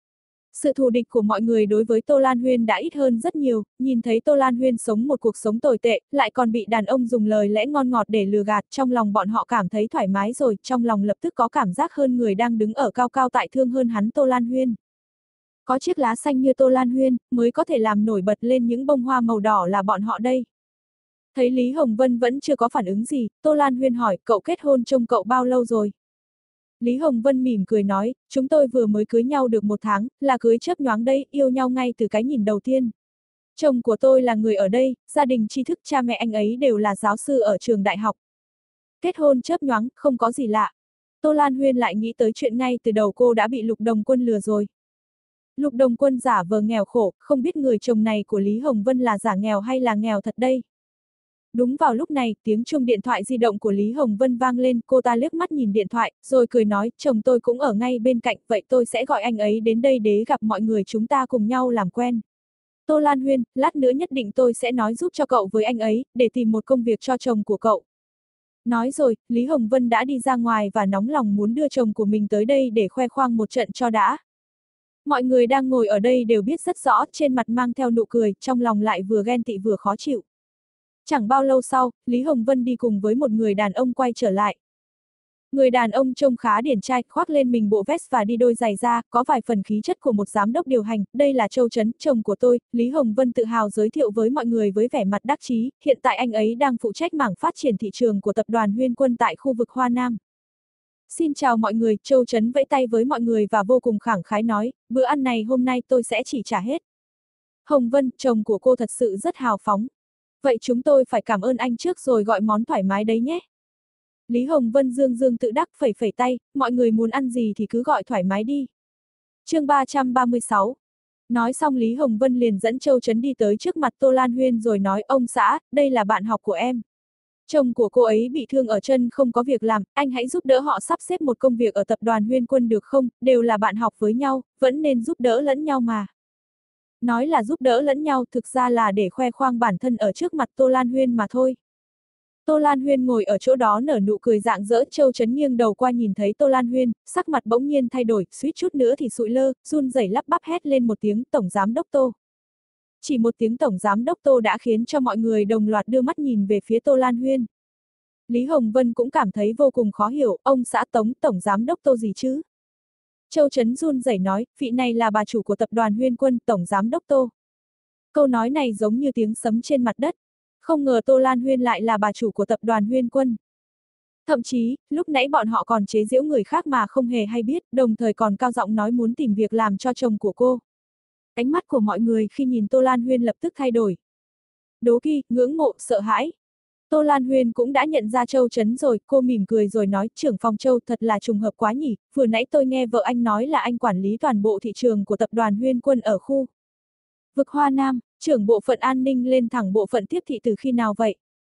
Sự thù địch của mọi người đối với Tô Lan Huyên đã ít hơn rất nhiều, nhìn thấy Tô Lan Huyên sống một cuộc sống tồi tệ, lại còn bị đàn ông dùng lời lẽ ngon ngọt để lừa gạt, trong lòng bọn họ cảm thấy thoải mái rồi, trong lòng lập tức có cảm giác hơn người đang đứng ở cao cao tại thượng hơn hắn Tô Lan Huyên. Có chiếc lá xanh như Tô Lan Huyên, mới có thể làm nổi bật lên những bông hoa màu đỏ là bọn họ đây. Thấy Lý Hồng Vân vẫn chưa có phản ứng gì, Tô Lan Huyên hỏi, cậu kết hôn trông cậu bao lâu rồi? Lý Hồng Vân mỉm cười nói, chúng tôi vừa mới cưới nhau được một tháng, là cưới chớp nhoáng đây, yêu nhau ngay từ cái nhìn đầu tiên. Chồng của tôi là người ở đây, gia đình tri thức, cha mẹ anh ấy đều là giáo sư ở trường đại học. Kết hôn chớp nhoáng, không có gì lạ. Tô Lan Huyên lại nghĩ tới chuyện ngay từ đầu cô đã bị Lục Đồng Quân lừa rồi. Lục Đồng Quân giả vờ nghèo khổ, không biết người chồng này của Lý Hồng Vân là giả nghèo hay là nghèo thật đây. Đúng vào lúc này, tiếng chuông điện thoại di động của Lý Hồng Vân vang lên, cô ta liếc mắt nhìn điện thoại, rồi cười nói, chồng tôi cũng ở ngay bên cạnh, vậy tôi sẽ gọi anh ấy đến đây để gặp mọi người chúng ta cùng nhau làm quen. Tô Lan Huyên, lát nữa nhất định tôi sẽ nói giúp cho cậu với anh ấy, để tìm một công việc cho chồng của cậu. Nói rồi, Lý Hồng Vân đã đi ra ngoài và nóng lòng muốn đưa chồng của mình tới đây để khoe khoang một trận cho đã. Mọi người đang ngồi ở đây đều biết rất rõ, trên mặt mang theo nụ cười, trong lòng lại vừa ghen tị vừa khó chịu. Chẳng bao lâu sau, Lý Hồng Vân đi cùng với một người đàn ông quay trở lại. Người đàn ông trông khá điển trai, khoác lên mình bộ vest và đi đôi giày da, có vài phần khí chất của một giám đốc điều hành, đây là Châu Chấn, chồng của tôi, Lý Hồng Vân tự hào giới thiệu với mọi người với vẻ mặt đắc chí, hiện tại anh ấy đang phụ trách mảng phát triển thị trường của tập đoàn Huyên Quân tại khu vực Hoa Nam. Xin chào mọi người, Châu Chấn vẫy tay với mọi người và vô cùng khẳng khái nói, bữa ăn này hôm nay tôi sẽ chỉ trả hết. Hồng Vân, chồng của cô thật sự rất hào phóng. Vậy chúng tôi phải cảm ơn anh trước rồi gọi món thoải mái đấy nhé. Lý Hồng Vân dương dương tự đắc phẩy phẩy tay, mọi người muốn ăn gì thì cứ gọi thoải mái đi. Chương ba trăm ba mươi sáu. Nói xong Lý Hồng Vân liền dẫn Châu Chấn đi tới trước mặt Tô Lan Huyên rồi nói, ông xã, đây là bạn học của em. Chồng của cô ấy bị thương ở chân không có việc làm, anh hãy giúp đỡ họ sắp xếp một công việc ở tập đoàn Huyên Quân được không, đều là bạn học với nhau, vẫn nên giúp đỡ lẫn nhau mà. Nói là giúp đỡ lẫn nhau thực ra là để khoe khoang bản thân ở trước mặt Tô Lan Huyên mà thôi. Tô Lan Huyên ngồi ở chỗ đó nở nụ cười rạng rỡ, Châu Chấn nghiêng đầu qua nhìn thấy Tô Lan Huyên, sắc mặt bỗng nhiên thay đổi, suýt chút nữa thì sụi lơ, run rẩy lắp bắp hét lên một tiếng, Tổng Giám Đốc Tô. Chỉ một tiếng Tổng Giám Đốc Tô đã khiến cho mọi người đồng loạt đưa mắt nhìn về phía Tô Lan Huyên. Lý Hồng Vân cũng cảm thấy vô cùng khó hiểu, ông xã Tống Tổng Giám Đốc Tô gì chứ? Châu Chấn run rẩy nói, vị này là bà chủ của tập đoàn Huyên Quân, Tổng Giám Đốc Tô. Câu nói này giống như tiếng sấm trên mặt đất. Không ngờ Tô Lan Huyên lại là bà chủ của tập đoàn Huyên Quân. Thậm chí, lúc nãy bọn họ còn chế giễu người khác mà không hề hay biết, đồng thời còn cao giọng nói muốn tìm việc làm cho chồng của cô. Ánh mắt của mọi người khi nhìn Tô Lan Huyên lập tức thay đổi. Đố kỵ, ngưỡng mộ, sợ hãi. Tô Lan Huyên cũng đã nhận ra Châu Chấn rồi, cô mỉm cười rồi nói, trưởng phòng Châu thật là trùng hợp quá nhỉ, vừa nãy tôi nghe vợ anh nói là anh quản lý toàn bộ thị trường của tập đoàn Huyên Quân ở khu vực Hoa Nam, trưởng bộ phận an ninh lên thẳng bộ phận tiếp thị từ khi nào vậy?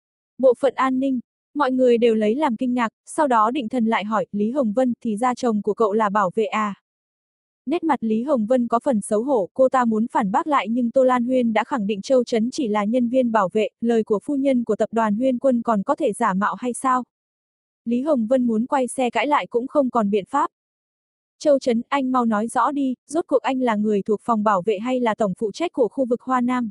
Bộ phận an ninh, mọi người đều lấy làm kinh ngạc, sau đó định thần lại hỏi, Lý Hồng Vân thì ra chồng của cậu là bảo vệ à? Nét mặt Lý Hồng Vân có phần xấu hổ, cô ta muốn phản bác lại nhưng Tô Lan Huyên đã khẳng định Châu Chấn chỉ là nhân viên bảo vệ, lời của phu nhân của tập đoàn Huyên Quân còn có thể giả mạo hay sao? Lý Hồng Vân muốn quay xe cãi lại cũng không còn biện pháp. Châu Chấn, anh mau nói rõ đi, rốt cuộc anh là người thuộc phòng bảo vệ hay là tổng phụ trách của khu vực Hoa Nam?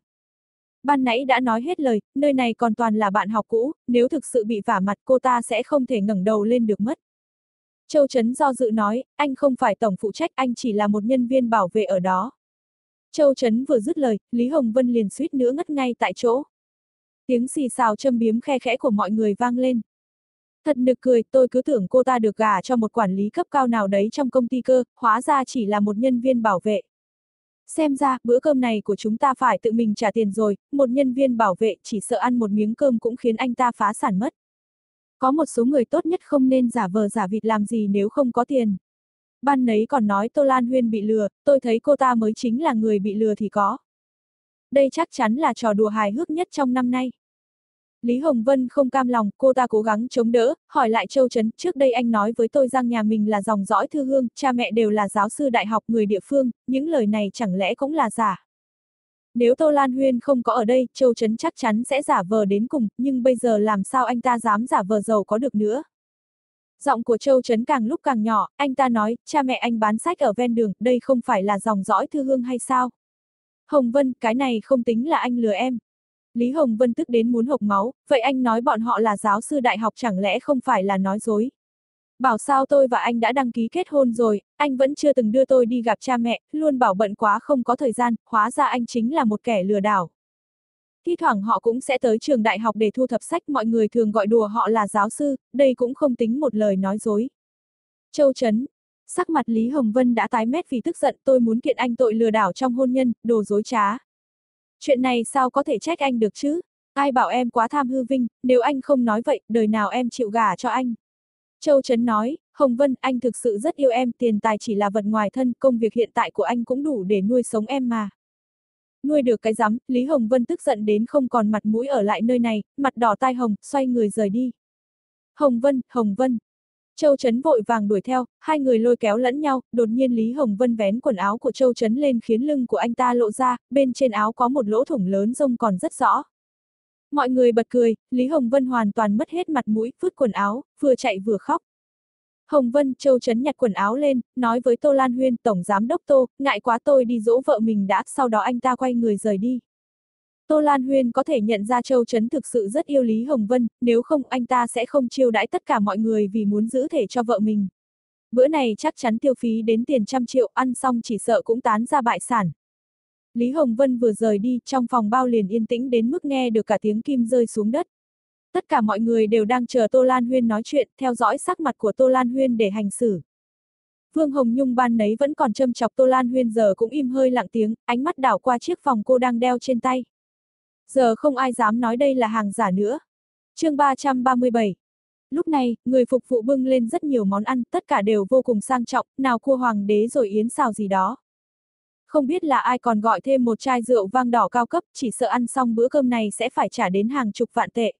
Ban nãy đã nói hết lời, nơi này còn toàn là bạn học cũ, nếu thực sự bị vả mặt cô ta sẽ không thể ngẩng đầu lên được mất. Châu Chấn do dự nói, anh không phải tổng phụ trách, anh chỉ là một nhân viên bảo vệ ở đó. Châu Chấn vừa dứt lời, Lý Hồng Vân liền suýt nữa ngất ngay tại chỗ. Tiếng xì xào châm biếm khe khẽ của mọi người vang lên. Thật nực cười, tôi cứ tưởng cô ta được gả cho một quản lý cấp cao nào đấy trong công ty cơ, hóa ra chỉ là một nhân viên bảo vệ. Xem ra, bữa cơm này của chúng ta phải tự mình trả tiền rồi, một nhân viên bảo vệ chỉ sợ ăn một miếng cơm cũng khiến anh ta phá sản mất. Có một số người tốt nhất không nên giả vờ giả vịt làm gì nếu không có tiền. Ban nấy còn nói Tô Lan Huyên bị lừa, tôi thấy cô ta mới chính là người bị lừa thì có. Đây chắc chắn là trò đùa hài hước nhất trong năm nay. Lý Hồng Vân không cam lòng, cô ta cố gắng chống đỡ, hỏi lại Châu Chấn, trước đây anh nói với tôi rằng nhà mình là dòng dõi thư hương, cha mẹ đều là giáo sư đại học người địa phương, những lời này chẳng lẽ cũng là giả. Nếu Tô Lan Huyên không có ở đây, Châu Chấn chắc chắn sẽ giả vờ đến cùng, nhưng bây giờ làm sao anh ta dám giả vờ giàu có được nữa. Giọng của Châu Chấn càng lúc càng nhỏ, anh ta nói, cha mẹ anh bán sách ở ven đường, đây không phải là dòng dõi thư hương hay sao? Hồng Vân, cái này không tính là anh lừa em. Lý Hồng Vân tức đến muốn hộc máu, vậy anh nói bọn họ là giáo sư đại học chẳng lẽ không phải là nói dối? Bảo sao tôi và anh đã đăng ký kết hôn rồi, anh vẫn chưa từng đưa tôi đi gặp cha mẹ, luôn bảo bận quá không có thời gian, hóa ra anh chính là một kẻ lừa đảo. Thi thoảng họ cũng sẽ tới trường đại học để thu thập sách, mọi người thường gọi đùa họ là giáo sư, đây cũng không tính một lời nói dối. Châu Chấn, sắc mặt Lý Hồng Vân đã tái mét vì tức giận, tôi muốn kiện anh tội lừa đảo trong hôn nhân, đồ dối trá. Chuyện này sao có thể trách anh được chứ? Ai bảo em quá tham hư vinh, nếu anh không nói vậy, đời nào em chịu gả cho anh. Châu Chấn nói, Hồng Vân, anh thực sự rất yêu em, tiền tài chỉ là vật ngoài thân, công việc hiện tại của anh cũng đủ để nuôi sống em mà. Nuôi được cái rắm, Lý Hồng Vân tức giận đến không còn mặt mũi ở lại nơi này, mặt đỏ tai hồng, xoay người rời đi. Hồng Vân, Hồng Vân. Châu Chấn vội vàng đuổi theo, hai người lôi kéo lẫn nhau, đột nhiên Lý Hồng Vân vén quần áo của Châu Chấn lên khiến lưng của anh ta lộ ra, bên trên áo có một lỗ thủng lớn rông còn rất rõ. Mọi người bật cười, Lý Hồng Vân hoàn toàn mất hết mặt mũi, vứt quần áo, vừa chạy vừa khóc. Hồng Vân, Châu Chấn nhặt quần áo lên, nói với Tô Lan Huyên, Tổng Giám Đốc Tô, ngại quá tôi đi dỗ vợ mình đã, sau đó anh ta quay người rời đi. Tô Lan Huyên có thể nhận ra Châu Chấn thực sự rất yêu Lý Hồng Vân, nếu không anh ta sẽ không chiêu đãi tất cả mọi người vì muốn giữ thể cho vợ mình. Bữa này chắc chắn tiêu phí đến tiền trăm triệu, ăn xong chỉ sợ cũng tán ra bại sản. Lý Hồng Vân vừa rời đi, trong phòng bao liền yên tĩnh đến mức nghe được cả tiếng kim rơi xuống đất. Tất cả mọi người đều đang chờ Tô Lan Huyên nói chuyện, theo dõi sắc mặt của Tô Lan Huyên để hành xử. Vương Hồng Nhung ban nấy vẫn còn châm chọc Tô Lan Huyên giờ cũng im hơi lặng tiếng, ánh mắt đảo qua chiếc vòng cô đang đeo trên tay. Giờ không ai dám nói đây là hàng giả nữa. Chương ba trăm ba mươi bảy. Lúc này, người phục vụ bưng lên rất nhiều món ăn, tất cả đều vô cùng sang trọng, nào cua hoàng đế rồi yến xào gì đó. Không biết là ai còn gọi thêm một chai rượu vang đỏ cao cấp, chỉ sợ ăn xong bữa cơm này sẽ phải trả đến hàng chục vạn tệ.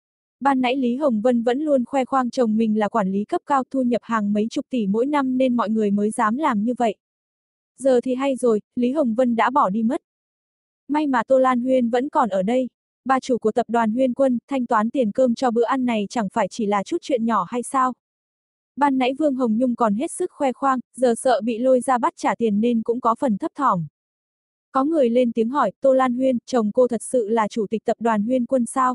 Ban nãy Lý Hồng Vân vẫn luôn khoe khoang chồng mình là quản lý cấp cao thu nhập hàng mấy chục tỷ mỗi năm nên mọi người mới dám làm như vậy. Giờ thì hay rồi, Lý Hồng Vân đã bỏ đi mất. May mà Tô Lan Huyên vẫn còn ở đây. Bà chủ của tập đoàn Huyên Quân, thanh toán tiền cơm cho bữa ăn này chẳng phải chỉ là chút chuyện nhỏ hay sao? Ban nãy Vương Hồng Nhung còn hết sức khoe khoang, giờ sợ bị lôi ra bắt trả tiền nên cũng có phần thấp thỏm. Có người lên tiếng hỏi, Tô Lan Huyên, chồng cô thật sự là chủ tịch tập đoàn Huyên Quân sao?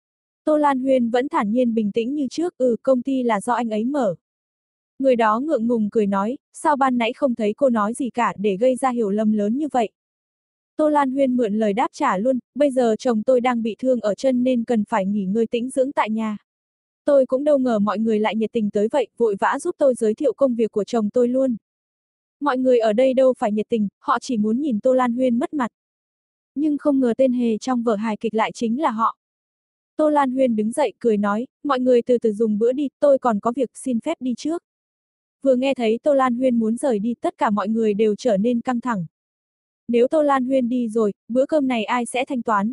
Tô Lan Huyên vẫn thản nhiên bình tĩnh như trước, ừ, công ty là do anh ấy mở. Người đó ngượng ngùng cười nói, sao ban nãy không thấy cô nói gì cả để gây ra hiểu lầm lớn như vậy? Tô Lan Huyên mượn lời đáp trả luôn, bây giờ chồng tôi đang bị thương ở chân nên cần phải nghỉ ngơi tĩnh dưỡng tại nhà. Tôi cũng đâu ngờ mọi người lại nhiệt tình tới vậy, vội vã giúp tôi giới thiệu công việc của chồng tôi luôn. Mọi người ở đây đâu phải nhiệt tình, họ chỉ muốn nhìn Tô Lan Huyên mất mặt. Nhưng không ngờ tên hề trong vở hài kịch lại chính là họ. Tô Lan Huyên đứng dậy cười nói, mọi người từ từ dùng bữa đi, tôi còn có việc xin phép đi trước. Vừa nghe thấy Tô Lan Huyên muốn rời đi, tất cả mọi người đều trở nên căng thẳng. Nếu Tô Lan Huyên đi rồi, bữa cơm này ai sẽ thanh toán?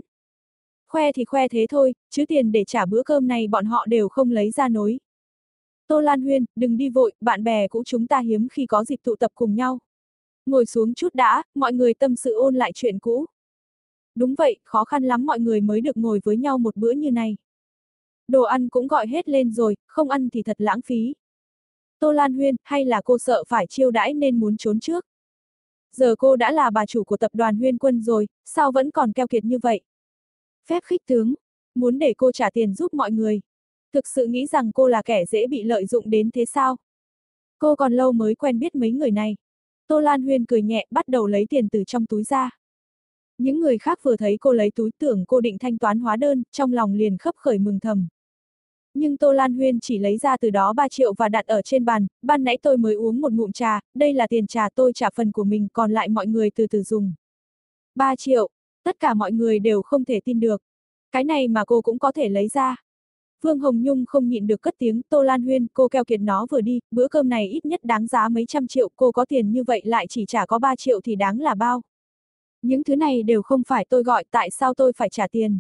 Khoe thì khoe thế thôi, chứ tiền để trả bữa cơm này bọn họ đều không lấy ra nối. Tô Lan Huyên, đừng đi vội, bạn bè cũ chúng ta hiếm khi có dịp tụ tập cùng nhau. Ngồi xuống chút đã, mọi người tâm sự ôn lại chuyện cũ. Đúng vậy, khó khăn lắm mọi người mới được ngồi với nhau một bữa như này. Đồ ăn cũng gọi hết lên rồi, không ăn thì thật lãng phí. Tô Lan Huyên, hay là cô sợ phải chiêu đãi nên muốn trốn trước? Giờ cô đã là bà chủ của tập đoàn Huyên Quân rồi, sao vẫn còn keo kiệt như vậy? Phép khích tướng, muốn để cô trả tiền giúp mọi người. Thực sự nghĩ rằng cô là kẻ dễ bị lợi dụng đến thế sao? Cô còn lâu mới quen biết mấy người này. Tô Lan Huyên cười nhẹ, bắt đầu lấy tiền từ trong túi ra. Những người khác vừa thấy cô lấy túi tưởng cô định thanh toán hóa đơn, trong lòng liền khấp khởi mừng thầm. Nhưng Tô Lan Huyên chỉ lấy ra từ đó ba triệu và đặt ở trên bàn, ban nãy tôi mới uống một ngụm trà, đây là tiền trà tôi trả phần của mình, còn lại mọi người từ từ dùng. ba triệu, tất cả mọi người đều không thể tin được. Cái này mà cô cũng có thể lấy ra. Vương Hồng Nhung không nhịn được cất tiếng, Tô Lan Huyên, cô keo kiệt nó vừa đi, bữa cơm này ít nhất đáng giá mấy trăm triệu, cô có tiền như vậy lại chỉ trả có ba triệu thì đáng là bao. Những thứ này đều không phải tôi gọi, tại sao tôi phải trả tiền?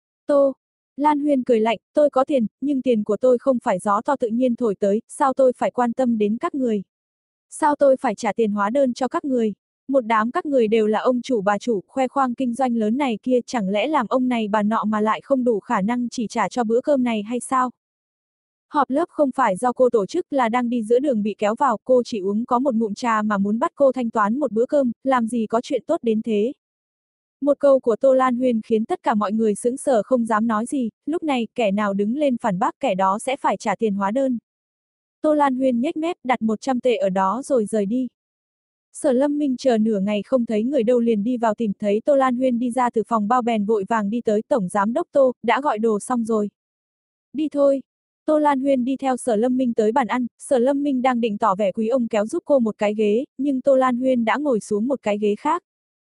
Tô Lan Huyên cười lạnh, tôi có tiền, nhưng tiền của tôi không phải gió to tự nhiên thổi tới, sao tôi phải quan tâm đến các người? Sao tôi phải trả tiền hóa đơn cho các người? Một đám các người đều là ông chủ bà chủ, khoe khoang kinh doanh lớn này kia, chẳng lẽ làm ông này bà nọ mà lại không đủ khả năng chỉ trả cho bữa cơm này hay sao? Họp lớp không phải do cô tổ chức, là đang đi giữa đường bị kéo vào, cô chỉ uống có một ngụm trà mà muốn bắt cô thanh toán một bữa cơm, làm gì có chuyện tốt đến thế? Một câu của Tô Lan Huyên khiến tất cả mọi người sững sờ không dám nói gì, lúc này kẻ nào đứng lên phản bác kẻ đó sẽ phải trả tiền hóa đơn. Tô Lan Huyên nhếch mép đặt một trăm tệ ở đó rồi rời đi. Sở Lâm Minh chờ nửa ngày không thấy người đâu liền đi vào tìm thấy Tô Lan Huyên đi ra từ phòng bao bèn vội vàng đi tới Tổng Giám Đốc Tô, đã gọi đồ xong rồi. Đi thôi. Tô Lan Huyên đi theo Sở Lâm Minh tới bàn ăn, Sở Lâm Minh đang định tỏ vẻ quý ông kéo giúp cô một cái ghế, nhưng Tô Lan Huyên đã ngồi xuống một cái ghế khác.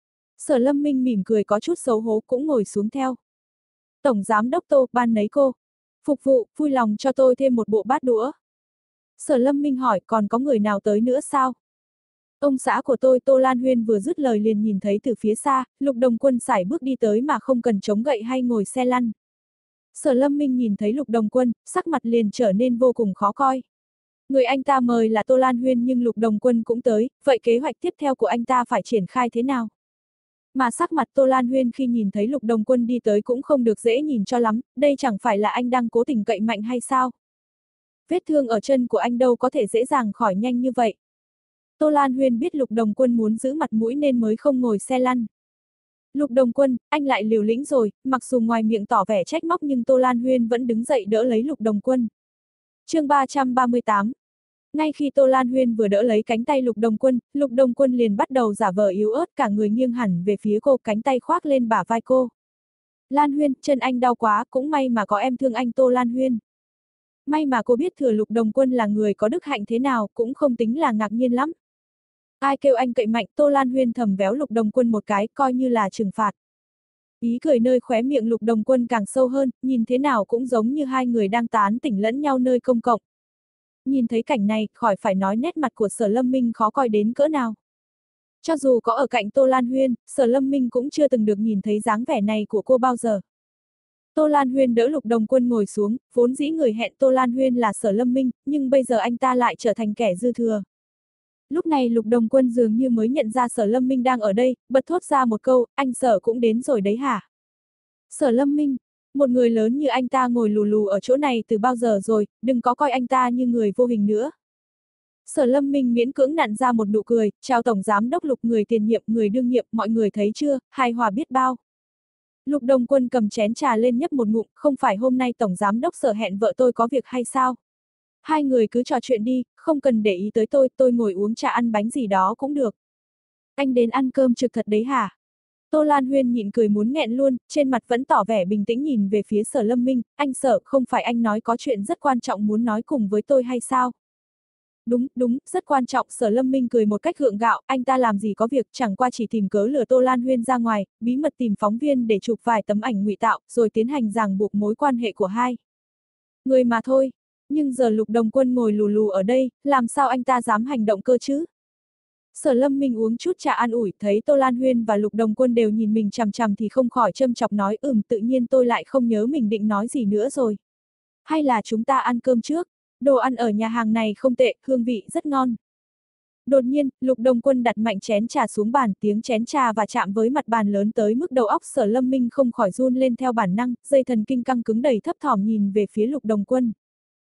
Sở Lâm Minh mỉm cười có chút xấu hổ cũng ngồi xuống theo. Tổng Giám Đốc Tô, ban nấy cô. Phục vụ, vui lòng cho tôi thêm một bộ bát đũa. Sở Lâm Minh hỏi, còn có người nào tới nữa sao? Ông xã của tôi, Tô Lan Huyên vừa dứt lời liền nhìn thấy từ phía xa, Lục Đồng Quân sải bước đi tới mà không cần chống gậy hay ngồi xe lăn. Sở Lâm Minh nhìn thấy Lục Đồng Quân, sắc mặt liền trở nên vô cùng khó coi. Người anh ta mời là Tô Lan Huyên nhưng Lục Đồng Quân cũng tới, vậy kế hoạch tiếp theo của anh ta phải triển khai thế nào? Mà sắc mặt Tô Lan Huyên khi nhìn thấy Lục Đồng Quân đi tới cũng không được dễ nhìn cho lắm, đây chẳng phải là anh đang cố tình cậy mạnh hay sao? Vết thương ở chân của anh đâu có thể dễ dàng khỏi nhanh như vậy. Tô Lan Huyên biết Lục Đồng Quân muốn giữ mặt mũi nên mới không ngồi xe lăn. Lục Đồng Quân, anh lại liều lĩnh rồi, mặc dù ngoài miệng tỏ vẻ trách móc nhưng Tô Lan Huyên vẫn đứng dậy đỡ lấy Lục Đồng Quân. Chương ba trăm ba mươi tám. Ngay khi Tô Lan Huyên vừa đỡ lấy cánh tay Lục Đồng Quân, Lục Đồng Quân liền bắt đầu giả vờ yếu ớt, cả người nghiêng hẳn về phía cô, cánh tay khoác lên bả vai cô. Lan Huyên, chân anh đau quá, cũng may mà có em thương anh. Tô Lan Huyên. May mà cô biết thừa Lục Đồng Quân là người có đức hạnh thế nào, cũng không tính là ngạc nhiên lắm. Ai kêu anh cậy mạnh? Tô Lan Huyên thầm véo Lục Đồng Quân một cái, coi như là trừng phạt. Ý cười nơi khóe miệng Lục Đồng Quân càng sâu hơn, nhìn thế nào cũng giống như hai người đang tán tỉnh lẫn nhau nơi công cộng. Nhìn thấy cảnh này, khỏi phải nói nét mặt của Sở Lâm Minh khó coi đến cỡ nào. Cho dù có ở cạnh Tô Lan Huyên, Sở Lâm Minh cũng chưa từng được nhìn thấy dáng vẻ này của cô bao giờ. Tô Lan Huyên đỡ Lục Đồng Quân ngồi xuống, vốn dĩ người hẹn Tô Lan Huyên là Sở Lâm Minh, nhưng bây giờ anh ta lại trở thành kẻ dư thừa. Lúc này Lục Đồng Quân dường như mới nhận ra Sở Lâm Minh đang ở đây, bật thốt ra một câu, anh Sở cũng đến rồi đấy hả? Sở Lâm Minh, một người lớn như anh ta ngồi lù lù ở chỗ này từ bao giờ rồi, đừng có coi anh ta như người vô hình nữa. Sở Lâm Minh miễn cưỡng nặn ra một nụ cười, chào Tổng Giám Đốc Lục, người tiền nhiệm, người đương nhiệm, mọi người thấy chưa, hài hòa biết bao. Lục Đồng Quân cầm chén trà lên nhấp một ngụm, không phải hôm nay Tổng Giám Đốc Sở hẹn vợ tôi có việc hay sao? Hai người cứ trò chuyện đi, không cần để ý tới tôi, tôi ngồi uống trà ăn bánh gì đó cũng được. Anh đến ăn cơm trực thật đấy hả? Tô Lan Huyên nhịn cười muốn nghẹn luôn, trên mặt vẫn tỏ vẻ bình tĩnh nhìn về phía Sở Lâm Minh, anh Sở, không phải anh nói có chuyện rất quan trọng muốn nói cùng với tôi hay sao? Đúng, đúng, rất quan trọng, Sở Lâm Minh cười một cách gượng gạo, anh ta làm gì có việc, chẳng qua chỉ tìm cớ lừa Tô Lan Huyên ra ngoài, bí mật tìm phóng viên để chụp vài tấm ảnh ngụy tạo, rồi tiến hành ràng buộc mối quan hệ của hai người mà thôi. Nhưng giờ Lục Đồng Quân ngồi lù lù ở đây, làm sao anh ta dám hành động cơ chứ? Sở Lâm Minh uống chút trà an ủi, thấy Tô Lan Huyên và Lục Đồng Quân đều nhìn mình chằm chằm thì không khỏi châm chọc nói, ừm, tự nhiên tôi lại không nhớ mình định nói gì nữa rồi. Hay là chúng ta ăn cơm trước? Đồ ăn ở nhà hàng này không tệ, hương vị rất ngon. Đột nhiên, Lục Đồng Quân đặt mạnh chén trà xuống bàn, tiếng chén trà và chạm với mặt bàn lớn tới mức đầu óc Sở Lâm Minh không khỏi run lên theo bản năng, dây thần kinh căng cứng đầy thấp thỏm nhìn về phía Lục Đồng Quân.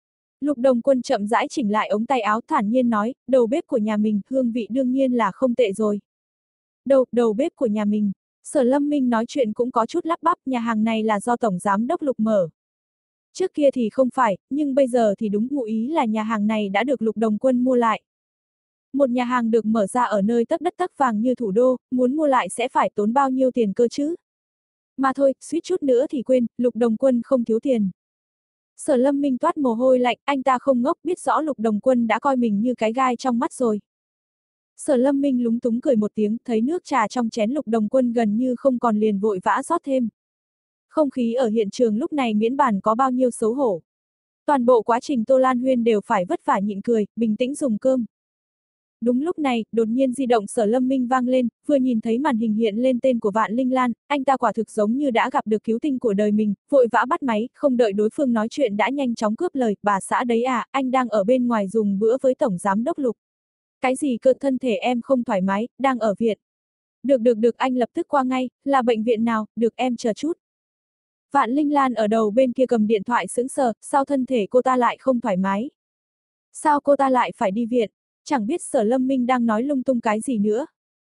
Lục Đồng Quân chậm rãi chỉnh lại ống tay áo, thản nhiên nói, đầu bếp của nhà mình, hương vị đương nhiên là không tệ rồi. Đầu, đầu bếp của nhà mình. Sở Lâm Minh nói chuyện cũng có chút lắp bắp, nhà hàng này là do Tổng Giám Đốc Lục mở. Trước kia thì không phải, nhưng bây giờ thì đúng, ngụ ý là nhà hàng này đã được Lục Đồng Quân mua lại. Một nhà hàng được mở ra ở nơi tấc đất tấc vàng như thủ đô, muốn mua lại sẽ phải tốn bao nhiêu tiền cơ chứ? Mà thôi, suýt chút nữa thì quên, Lục Đồng Quân không thiếu tiền. Sở Lâm Minh toát mồ hôi lạnh, anh ta không ngốc, biết rõ Lục Đồng Quân đã coi mình như cái gai trong mắt rồi. Sở Lâm Minh lúng túng cười một tiếng, thấy nước trà trong chén Lục Đồng Quân gần như không còn liền vội vã rót thêm. Không khí ở hiện trường lúc này miễn bàn có bao nhiêu xấu hổ. Toàn bộ quá trình Tô Lan Huyên đều phải vất vả nhịn cười, bình tĩnh dùng cơm. Đúng lúc này, đột nhiên di động Sở Lâm Minh vang lên, vừa nhìn thấy màn hình hiện lên tên của Vạn Linh Lan, anh ta quả thực giống như đã gặp được cứu tinh của đời mình, vội vã bắt máy, không đợi đối phương nói chuyện đã nhanh chóng cướp lời, bà xã đấy à, anh đang ở bên ngoài dùng bữa với Tổng Giám Đốc Lục. Cái gì cơ, thân thể em không thoải mái, đang ở viện. Được được được, anh lập tức qua ngay, là bệnh viện nào, được em chờ chút. Vạn Linh Lan ở đầu bên kia cầm điện thoại sững sờ, sao thân thể cô ta lại không thoải mái? Sao cô ta lại phải đi viện? Chẳng biết Sở Lâm Minh đang nói lung tung cái gì nữa.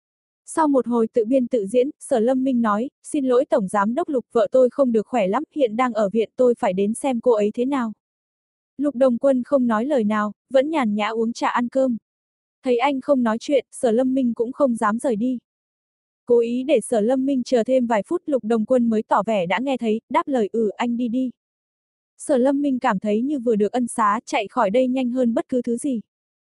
Sau một hồi tự biên tự diễn, Sở Lâm Minh nói, xin lỗi Tổng Giám Đốc Lục, vợ tôi không được khỏe lắm, hiện đang ở viện, tôi phải đến xem cô ấy thế nào. Lục Đồng Quân không nói lời nào, vẫn nhàn nhã uống trà ăn cơm. Thấy anh không nói chuyện, Sở Lâm Minh cũng không dám rời đi. Cố ý để Sở Lâm Minh chờ thêm vài phút, Lục Đồng Quân mới tỏ vẻ đã nghe thấy, đáp lời ừ, anh đi đi. Sở Lâm Minh cảm thấy như vừa được ân xá, chạy khỏi đây nhanh hơn bất cứ thứ gì.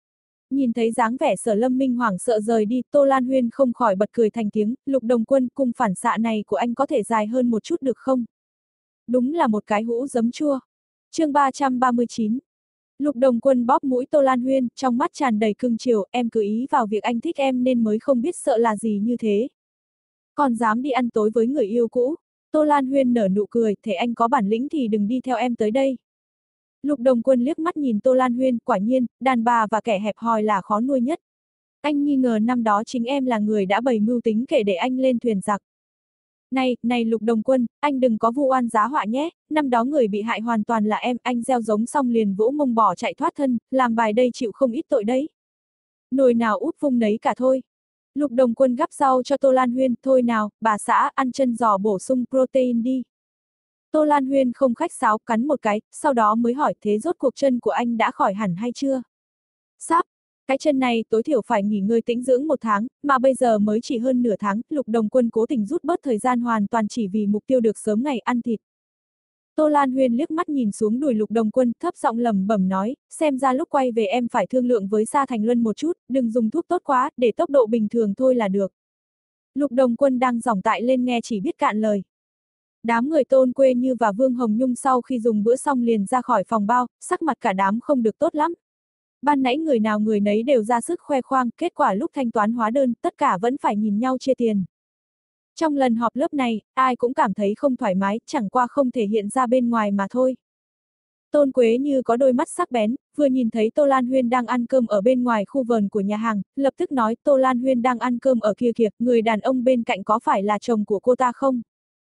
Nhìn thấy dáng vẻ Sở Lâm Minh hoảng sợ rời đi, Tô Lan Huyên không khỏi bật cười thành tiếng, Lục Đồng Quân, cung phản xạ này của anh có thể dài hơn một chút được không? Đúng là một cái hũ giấm chua. Chương ba trăm ba mươi chín. Lục Đồng Quân bóp mũi Tô Lan Huyên, trong mắt tràn đầy cưng chiều, em cứ ý vào việc anh thích em nên mới không biết sợ là gì như thế. Còn dám đi ăn tối với người yêu cũ. Tô Lan Huyên nở nụ cười, thế anh có bản lĩnh thì đừng đi theo em tới đây. Lục Đồng Quân liếc mắt nhìn Tô Lan Huyên, quả nhiên, đàn bà và kẻ hẹp hòi là khó nuôi nhất. Anh nghi ngờ năm đó chính em là người đã bày mưu tính kể để anh lên thuyền giặc. Này, này Lục Đồng Quân, anh đừng có vu oan giá họa nhé, năm đó người bị hại hoàn toàn là em, anh gieo giống xong liền vỗ mông bỏ chạy thoát thân, làm bài đây chịu không ít tội đấy. Nồi nào úp vung nấy cả thôi. Lục Đồng Quân gắp rau cho Tô Lan Huyên, thôi nào, bà xã, ăn chân giò bổ sung protein đi. Tô Lan Huyên không khách sáo, cắn một cái, sau đó mới hỏi, thế rốt cuộc chân của anh đã khỏi hẳn hay chưa? Sắp, cái chân này tối thiểu phải nghỉ ngơi tĩnh dưỡng một tháng, mà bây giờ mới chỉ hơn nửa tháng, Lục Đồng Quân cố tình rút bớt thời gian hoàn toàn chỉ vì mục tiêu được sớm ngày ăn thịt. Tô Lan Huyên liếc mắt nhìn xuống đùi Lục Đồng Quân, thấp giọng lẩm bẩm nói, xem ra lúc quay về em phải thương lượng với Sa Thành Luân một chút, đừng dùng thuốc tốt quá, để tốc độ bình thường thôi là được. Lục Đồng Quân đang giỏng tại lên nghe chỉ biết cạn lời. Đám người Tôn Quê Như và Vương Hồng Nhung sau khi dùng bữa xong liền ra khỏi phòng bao, sắc mặt cả đám không được tốt lắm. Ban nãy người nào người nấy đều ra sức khoe khoang, kết quả lúc thanh toán hóa đơn, tất cả vẫn phải nhìn nhau chia tiền. Trong lần họp lớp này, ai cũng cảm thấy không thoải mái, chẳng qua không thể hiện ra bên ngoài mà thôi. Tôn Quế Như có đôi mắt sắc bén, vừa nhìn thấy Tô Lan Huyên đang ăn cơm ở bên ngoài khu vườn của nhà hàng, lập tức nói Tô Lan Huyên đang ăn cơm ở kia kìa, người đàn ông bên cạnh có phải là chồng của cô ta không?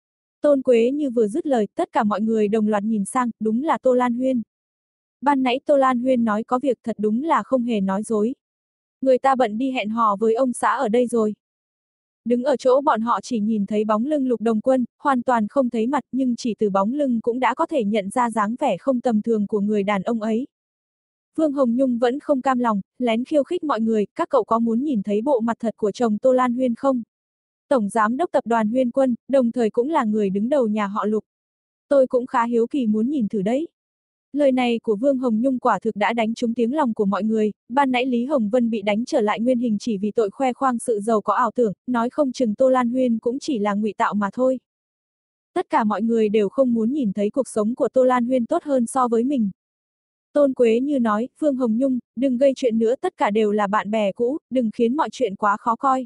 Tôn Quế Như vừa dứt lời, tất cả mọi người đồng loạt nhìn sang, đúng là Tô Lan Huyên. Ban nãy Tô Lan Huyên nói có việc thật đúng là không hề nói dối. Người ta bận đi hẹn hò với ông xã ở đây rồi. Đứng ở chỗ bọn họ chỉ nhìn thấy bóng lưng Lục Đồng Quân, hoàn toàn không thấy mặt, nhưng chỉ từ bóng lưng cũng đã có thể nhận ra dáng vẻ không tầm thường của người đàn ông ấy. Vương Hồng Nhung vẫn không cam lòng, lén khiêu khích mọi người, các cậu có muốn nhìn thấy bộ mặt thật của chồng Tô Lan Huyên không? Tổng giám đốc tập đoàn Huyên Quân, đồng thời cũng là người đứng đầu nhà họ Lục. Tôi cũng khá hiếu kỳ muốn nhìn thử đấy. Lời này của Vương Hồng Nhung quả thực đã đánh trúng tiếng lòng của mọi người, ban nãy Lý Hồng Vân bị đánh trở lại nguyên hình chỉ vì tội khoe khoang sự giàu có ảo tưởng, nói không chừng Tô Lan Huyên cũng chỉ là ngụy tạo mà thôi. Tất cả mọi người đều không muốn nhìn thấy cuộc sống của Tô Lan Huyên tốt hơn so với mình. Tôn Quế Như nói, Vương Hồng Nhung, đừng gây chuyện nữa, tất cả đều là bạn bè cũ, đừng khiến mọi chuyện quá khó coi.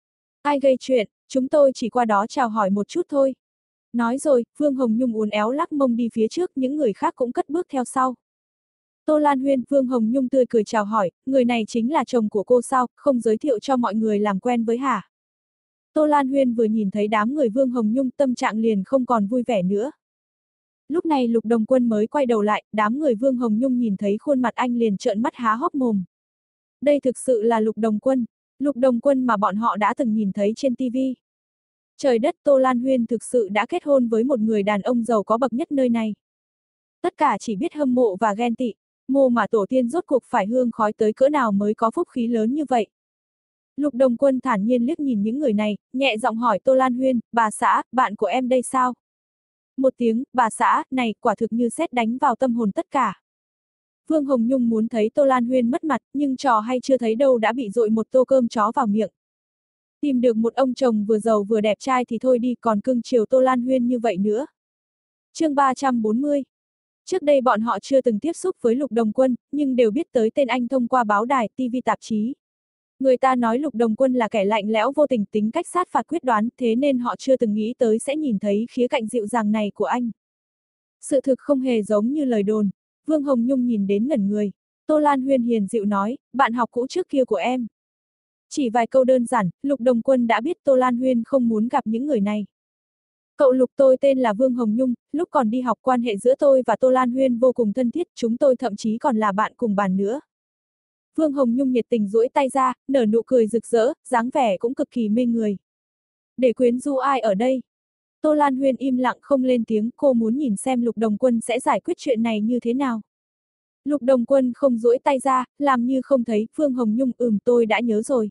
Ai gây chuyện, chúng tôi chỉ qua đó chào hỏi một chút thôi. Nói rồi, Vương Hồng Nhung uốn éo lắc mông đi phía trước, những người khác cũng cất bước theo sau. Tô Lan Huyên, Vương Hồng Nhung tươi cười chào hỏi, người này chính là chồng của cô sao, không giới thiệu cho mọi người làm quen với hả? Tô Lan Huyên vừa nhìn thấy đám người Vương Hồng Nhung tâm trạng liền không còn vui vẻ nữa. Lúc này Lục Đồng Quân mới quay đầu lại, đám người Vương Hồng Nhung nhìn thấy khuôn mặt anh liền trợn mắt há hốc mồm. Đây thực sự là Lục Đồng Quân, Lục Đồng Quân mà bọn họ đã từng nhìn thấy trên ti vi. Trời đất, Tô Lan Huyên thực sự đã kết hôn với một người đàn ông giàu có bậc nhất nơi này. Tất cả chỉ biết hâm mộ và ghen tị, mô mà tổ tiên rốt cuộc phải hương khói tới cỡ nào mới có phúc khí lớn như vậy. Lục Đồng Quân thản nhiên liếc nhìn những người này, nhẹ giọng hỏi Tô Lan Huyên, bà xã, bạn của em đây sao? Một tiếng, bà xã, này, quả thực như sét đánh vào tâm hồn tất cả. Vương Hồng Nhung muốn thấy Tô Lan Huyên mất mặt, nhưng trò hay chưa thấy đâu đã bị dội một tô cơm chó vào miệng. Tìm được một ông chồng vừa giàu vừa đẹp trai thì thôi đi, còn cưng chiều Tô Lan Huyên như vậy nữa. Chương ba trăm bốn mươi. Trước đây bọn họ chưa từng tiếp xúc với Lục Đồng Quân, nhưng đều biết tới tên anh thông qua báo đài, ti vi tạp chí. Người ta nói Lục Đồng Quân là kẻ lạnh lẽo vô tình, tính cách sát phạt quyết đoán, thế nên họ chưa từng nghĩ tới sẽ nhìn thấy khía cạnh dịu dàng này của anh. Sự thực không hề giống như lời đồn, Vương Hồng Nhung nhìn đến ngẩn người. Tô Lan Huyên hiền dịu nói, bạn học cũ trước kia của em. Chỉ vài câu đơn giản, Lục Đồng Quân đã biết Tô Lan Huyên không muốn gặp những người này. Cậu Lục, tôi tên là Vương Hồng Nhung, lúc còn đi học quan hệ giữa tôi và Tô Lan Huyên vô cùng thân thiết, chúng tôi thậm chí còn là bạn cùng bàn nữa. Vương Hồng Nhung nhiệt tình duỗi tay ra, nở nụ cười rực rỡ, dáng vẻ cũng cực kỳ mê người. Để quyến rũ ai ở đây? Tô Lan Huyên im lặng không lên tiếng, cô muốn nhìn xem Lục Đồng Quân sẽ giải quyết chuyện này như thế nào. Lục Đồng Quân không duỗi tay ra, làm như không thấy, Vương Hồng Nhung, ừm, tôi đã nhớ rồi.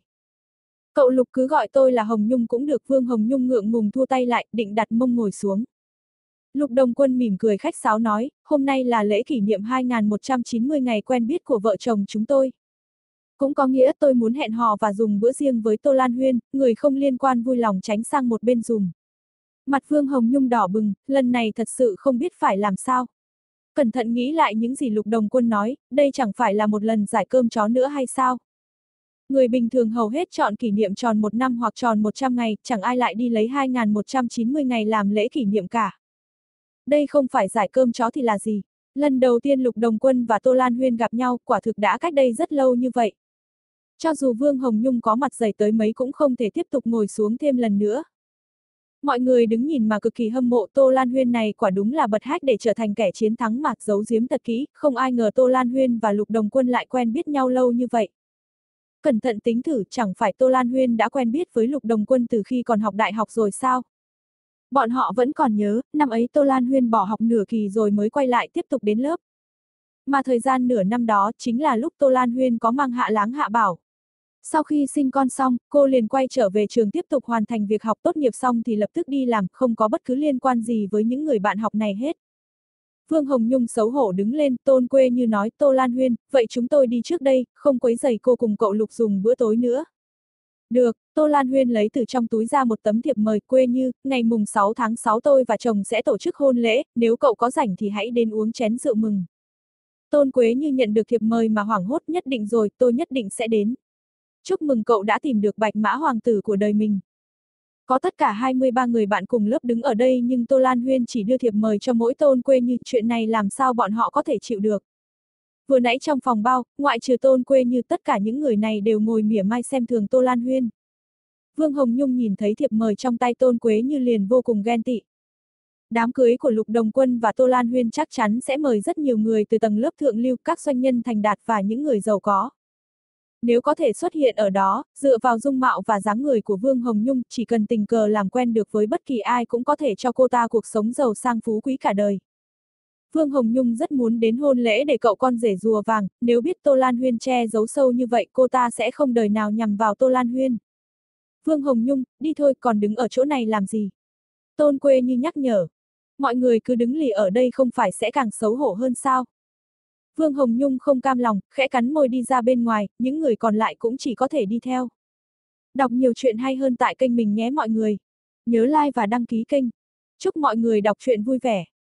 Cậu Lục cứ gọi tôi là Hồng Nhung cũng được. Vương Hồng Nhung ngượng ngùng thua tay lại, định đặt mông ngồi xuống. Lục Đồng Quân mỉm cười khách sáo nói, hôm nay là lễ kỷ niệm hai nghìn một trăm chín mươi ngày quen biết của vợ chồng chúng tôi. Cũng có nghĩa tôi muốn hẹn hò và dùng bữa riêng với Tô Lan Huyên, người không liên quan vui lòng tránh sang một bên dùm. Mặt Vương Hồng Nhung đỏ bừng, lần này thật sự không biết phải làm sao. Cẩn thận nghĩ lại những gì Lục Đồng Quân nói, đây chẳng phải là một lần giải cơm chó nữa hay sao? Người bình thường hầu hết chọn kỷ niệm tròn một năm hoặc tròn một trăm ngày, chẳng ai lại đi lấy hai nghìn một trăm chín mươi ngày làm lễ kỷ niệm cả. Đây không phải giải cơm chó thì là gì? Lần đầu tiên Lục Đồng Quân và Tô Lan Huyên gặp nhau, quả thực đã cách đây rất lâu như vậy. Cho dù Vương Hồng Nhung có mặt dày tới mấy cũng không thể tiếp tục ngồi xuống thêm lần nữa. Mọi người đứng nhìn mà cực kỳ hâm mộ. Tô Lan Huyên này quả đúng là bật hách để trở thành kẻ chiến thắng mà giấu giếm thật kỹ, không ai ngờ Tô Lan Huyên và Lục Đồng Quân lại quen biết nhau lâu như vậy. Cẩn thận tính thử, chẳng phải Tô Lan Huyên đã quen biết với Lục Đồng Quân từ khi còn học đại học rồi sao? Bọn họ vẫn còn nhớ, năm ấy Tô Lan Huyên bỏ học nửa kỳ rồi mới quay lại tiếp tục đến lớp. Mà thời gian nửa năm đó chính là lúc Tô Lan Huyên có mang Hạ Láng Hạ Bảo. Sau khi sinh con xong, cô liền quay trở về trường tiếp tục hoàn thành việc học, tốt nghiệp xong thì lập tức đi làm, không có bất cứ liên quan gì với những người bạn học này hết. Vương Hồng Nhung xấu hổ đứng lên, Tôn Quê Như nói, Tô Lan Huyên, vậy chúng tôi đi trước đây, không quấy rầy cô cùng cậu Lục dùng bữa tối nữa. Được, Tô Lan Huyên lấy từ trong túi ra một tấm thiệp mời quê như, ngày mùng sáu tháng sáu tôi và chồng sẽ tổ chức hôn lễ, nếu cậu có rảnh thì hãy đến uống chén rượu mừng. Tôn Quế Như nhận được thiệp mời mà hoảng hốt, nhất định rồi, tôi nhất định sẽ đến. Chúc mừng cậu đã tìm được bạch mã hoàng tử của đời mình. Có tất cả hai mươi ba người bạn cùng lớp đứng ở đây nhưng Tô Lan Huyên chỉ đưa thiệp mời cho mỗi Tôn Quế Như, chuyện này làm sao bọn họ có thể chịu được. Vừa nãy trong phòng bao, ngoại trừ Tôn Quế Như tất cả những người này đều ngồi mỉa mai xem thường Tô Lan Huyên. Vương Hồng Nhung nhìn thấy thiệp mời trong tay Tôn Quế Như liền vô cùng ghen tị. Đám cưới của Lục Đồng Quân và Tô Lan Huyên chắc chắn sẽ mời rất nhiều người từ tầng lớp thượng lưu, các doanh nhân thành đạt và những người giàu có. Nếu có thể xuất hiện ở đó, dựa vào dung mạo và dáng người của Vương Hồng Nhung, chỉ cần tình cờ làm quen được với bất kỳ ai cũng có thể cho cô ta cuộc sống giàu sang phú quý cả đời. Vương Hồng Nhung rất muốn đến hôn lễ để cậu con rể rùa vàng, nếu biết Tô Lan Huyên che giấu sâu như vậy cô ta sẽ không đời nào nhằm vào Tô Lan Huyên. Vương Hồng Nhung, đi thôi, còn đứng ở chỗ này làm gì? Tôn Quế Như nhắc nhở. Mọi người cứ đứng lì ở đây không phải sẽ càng xấu hổ hơn sao? Vương Hồng Nhung không cam lòng, khẽ cắn môi đi ra bên ngoài, những người còn lại cũng chỉ có thể đi theo. Đọc nhiều chuyện hay hơn tại kênh mình nhé mọi người. Nhớ like và đăng ký kênh. Chúc mọi người đọc truyện vui vẻ.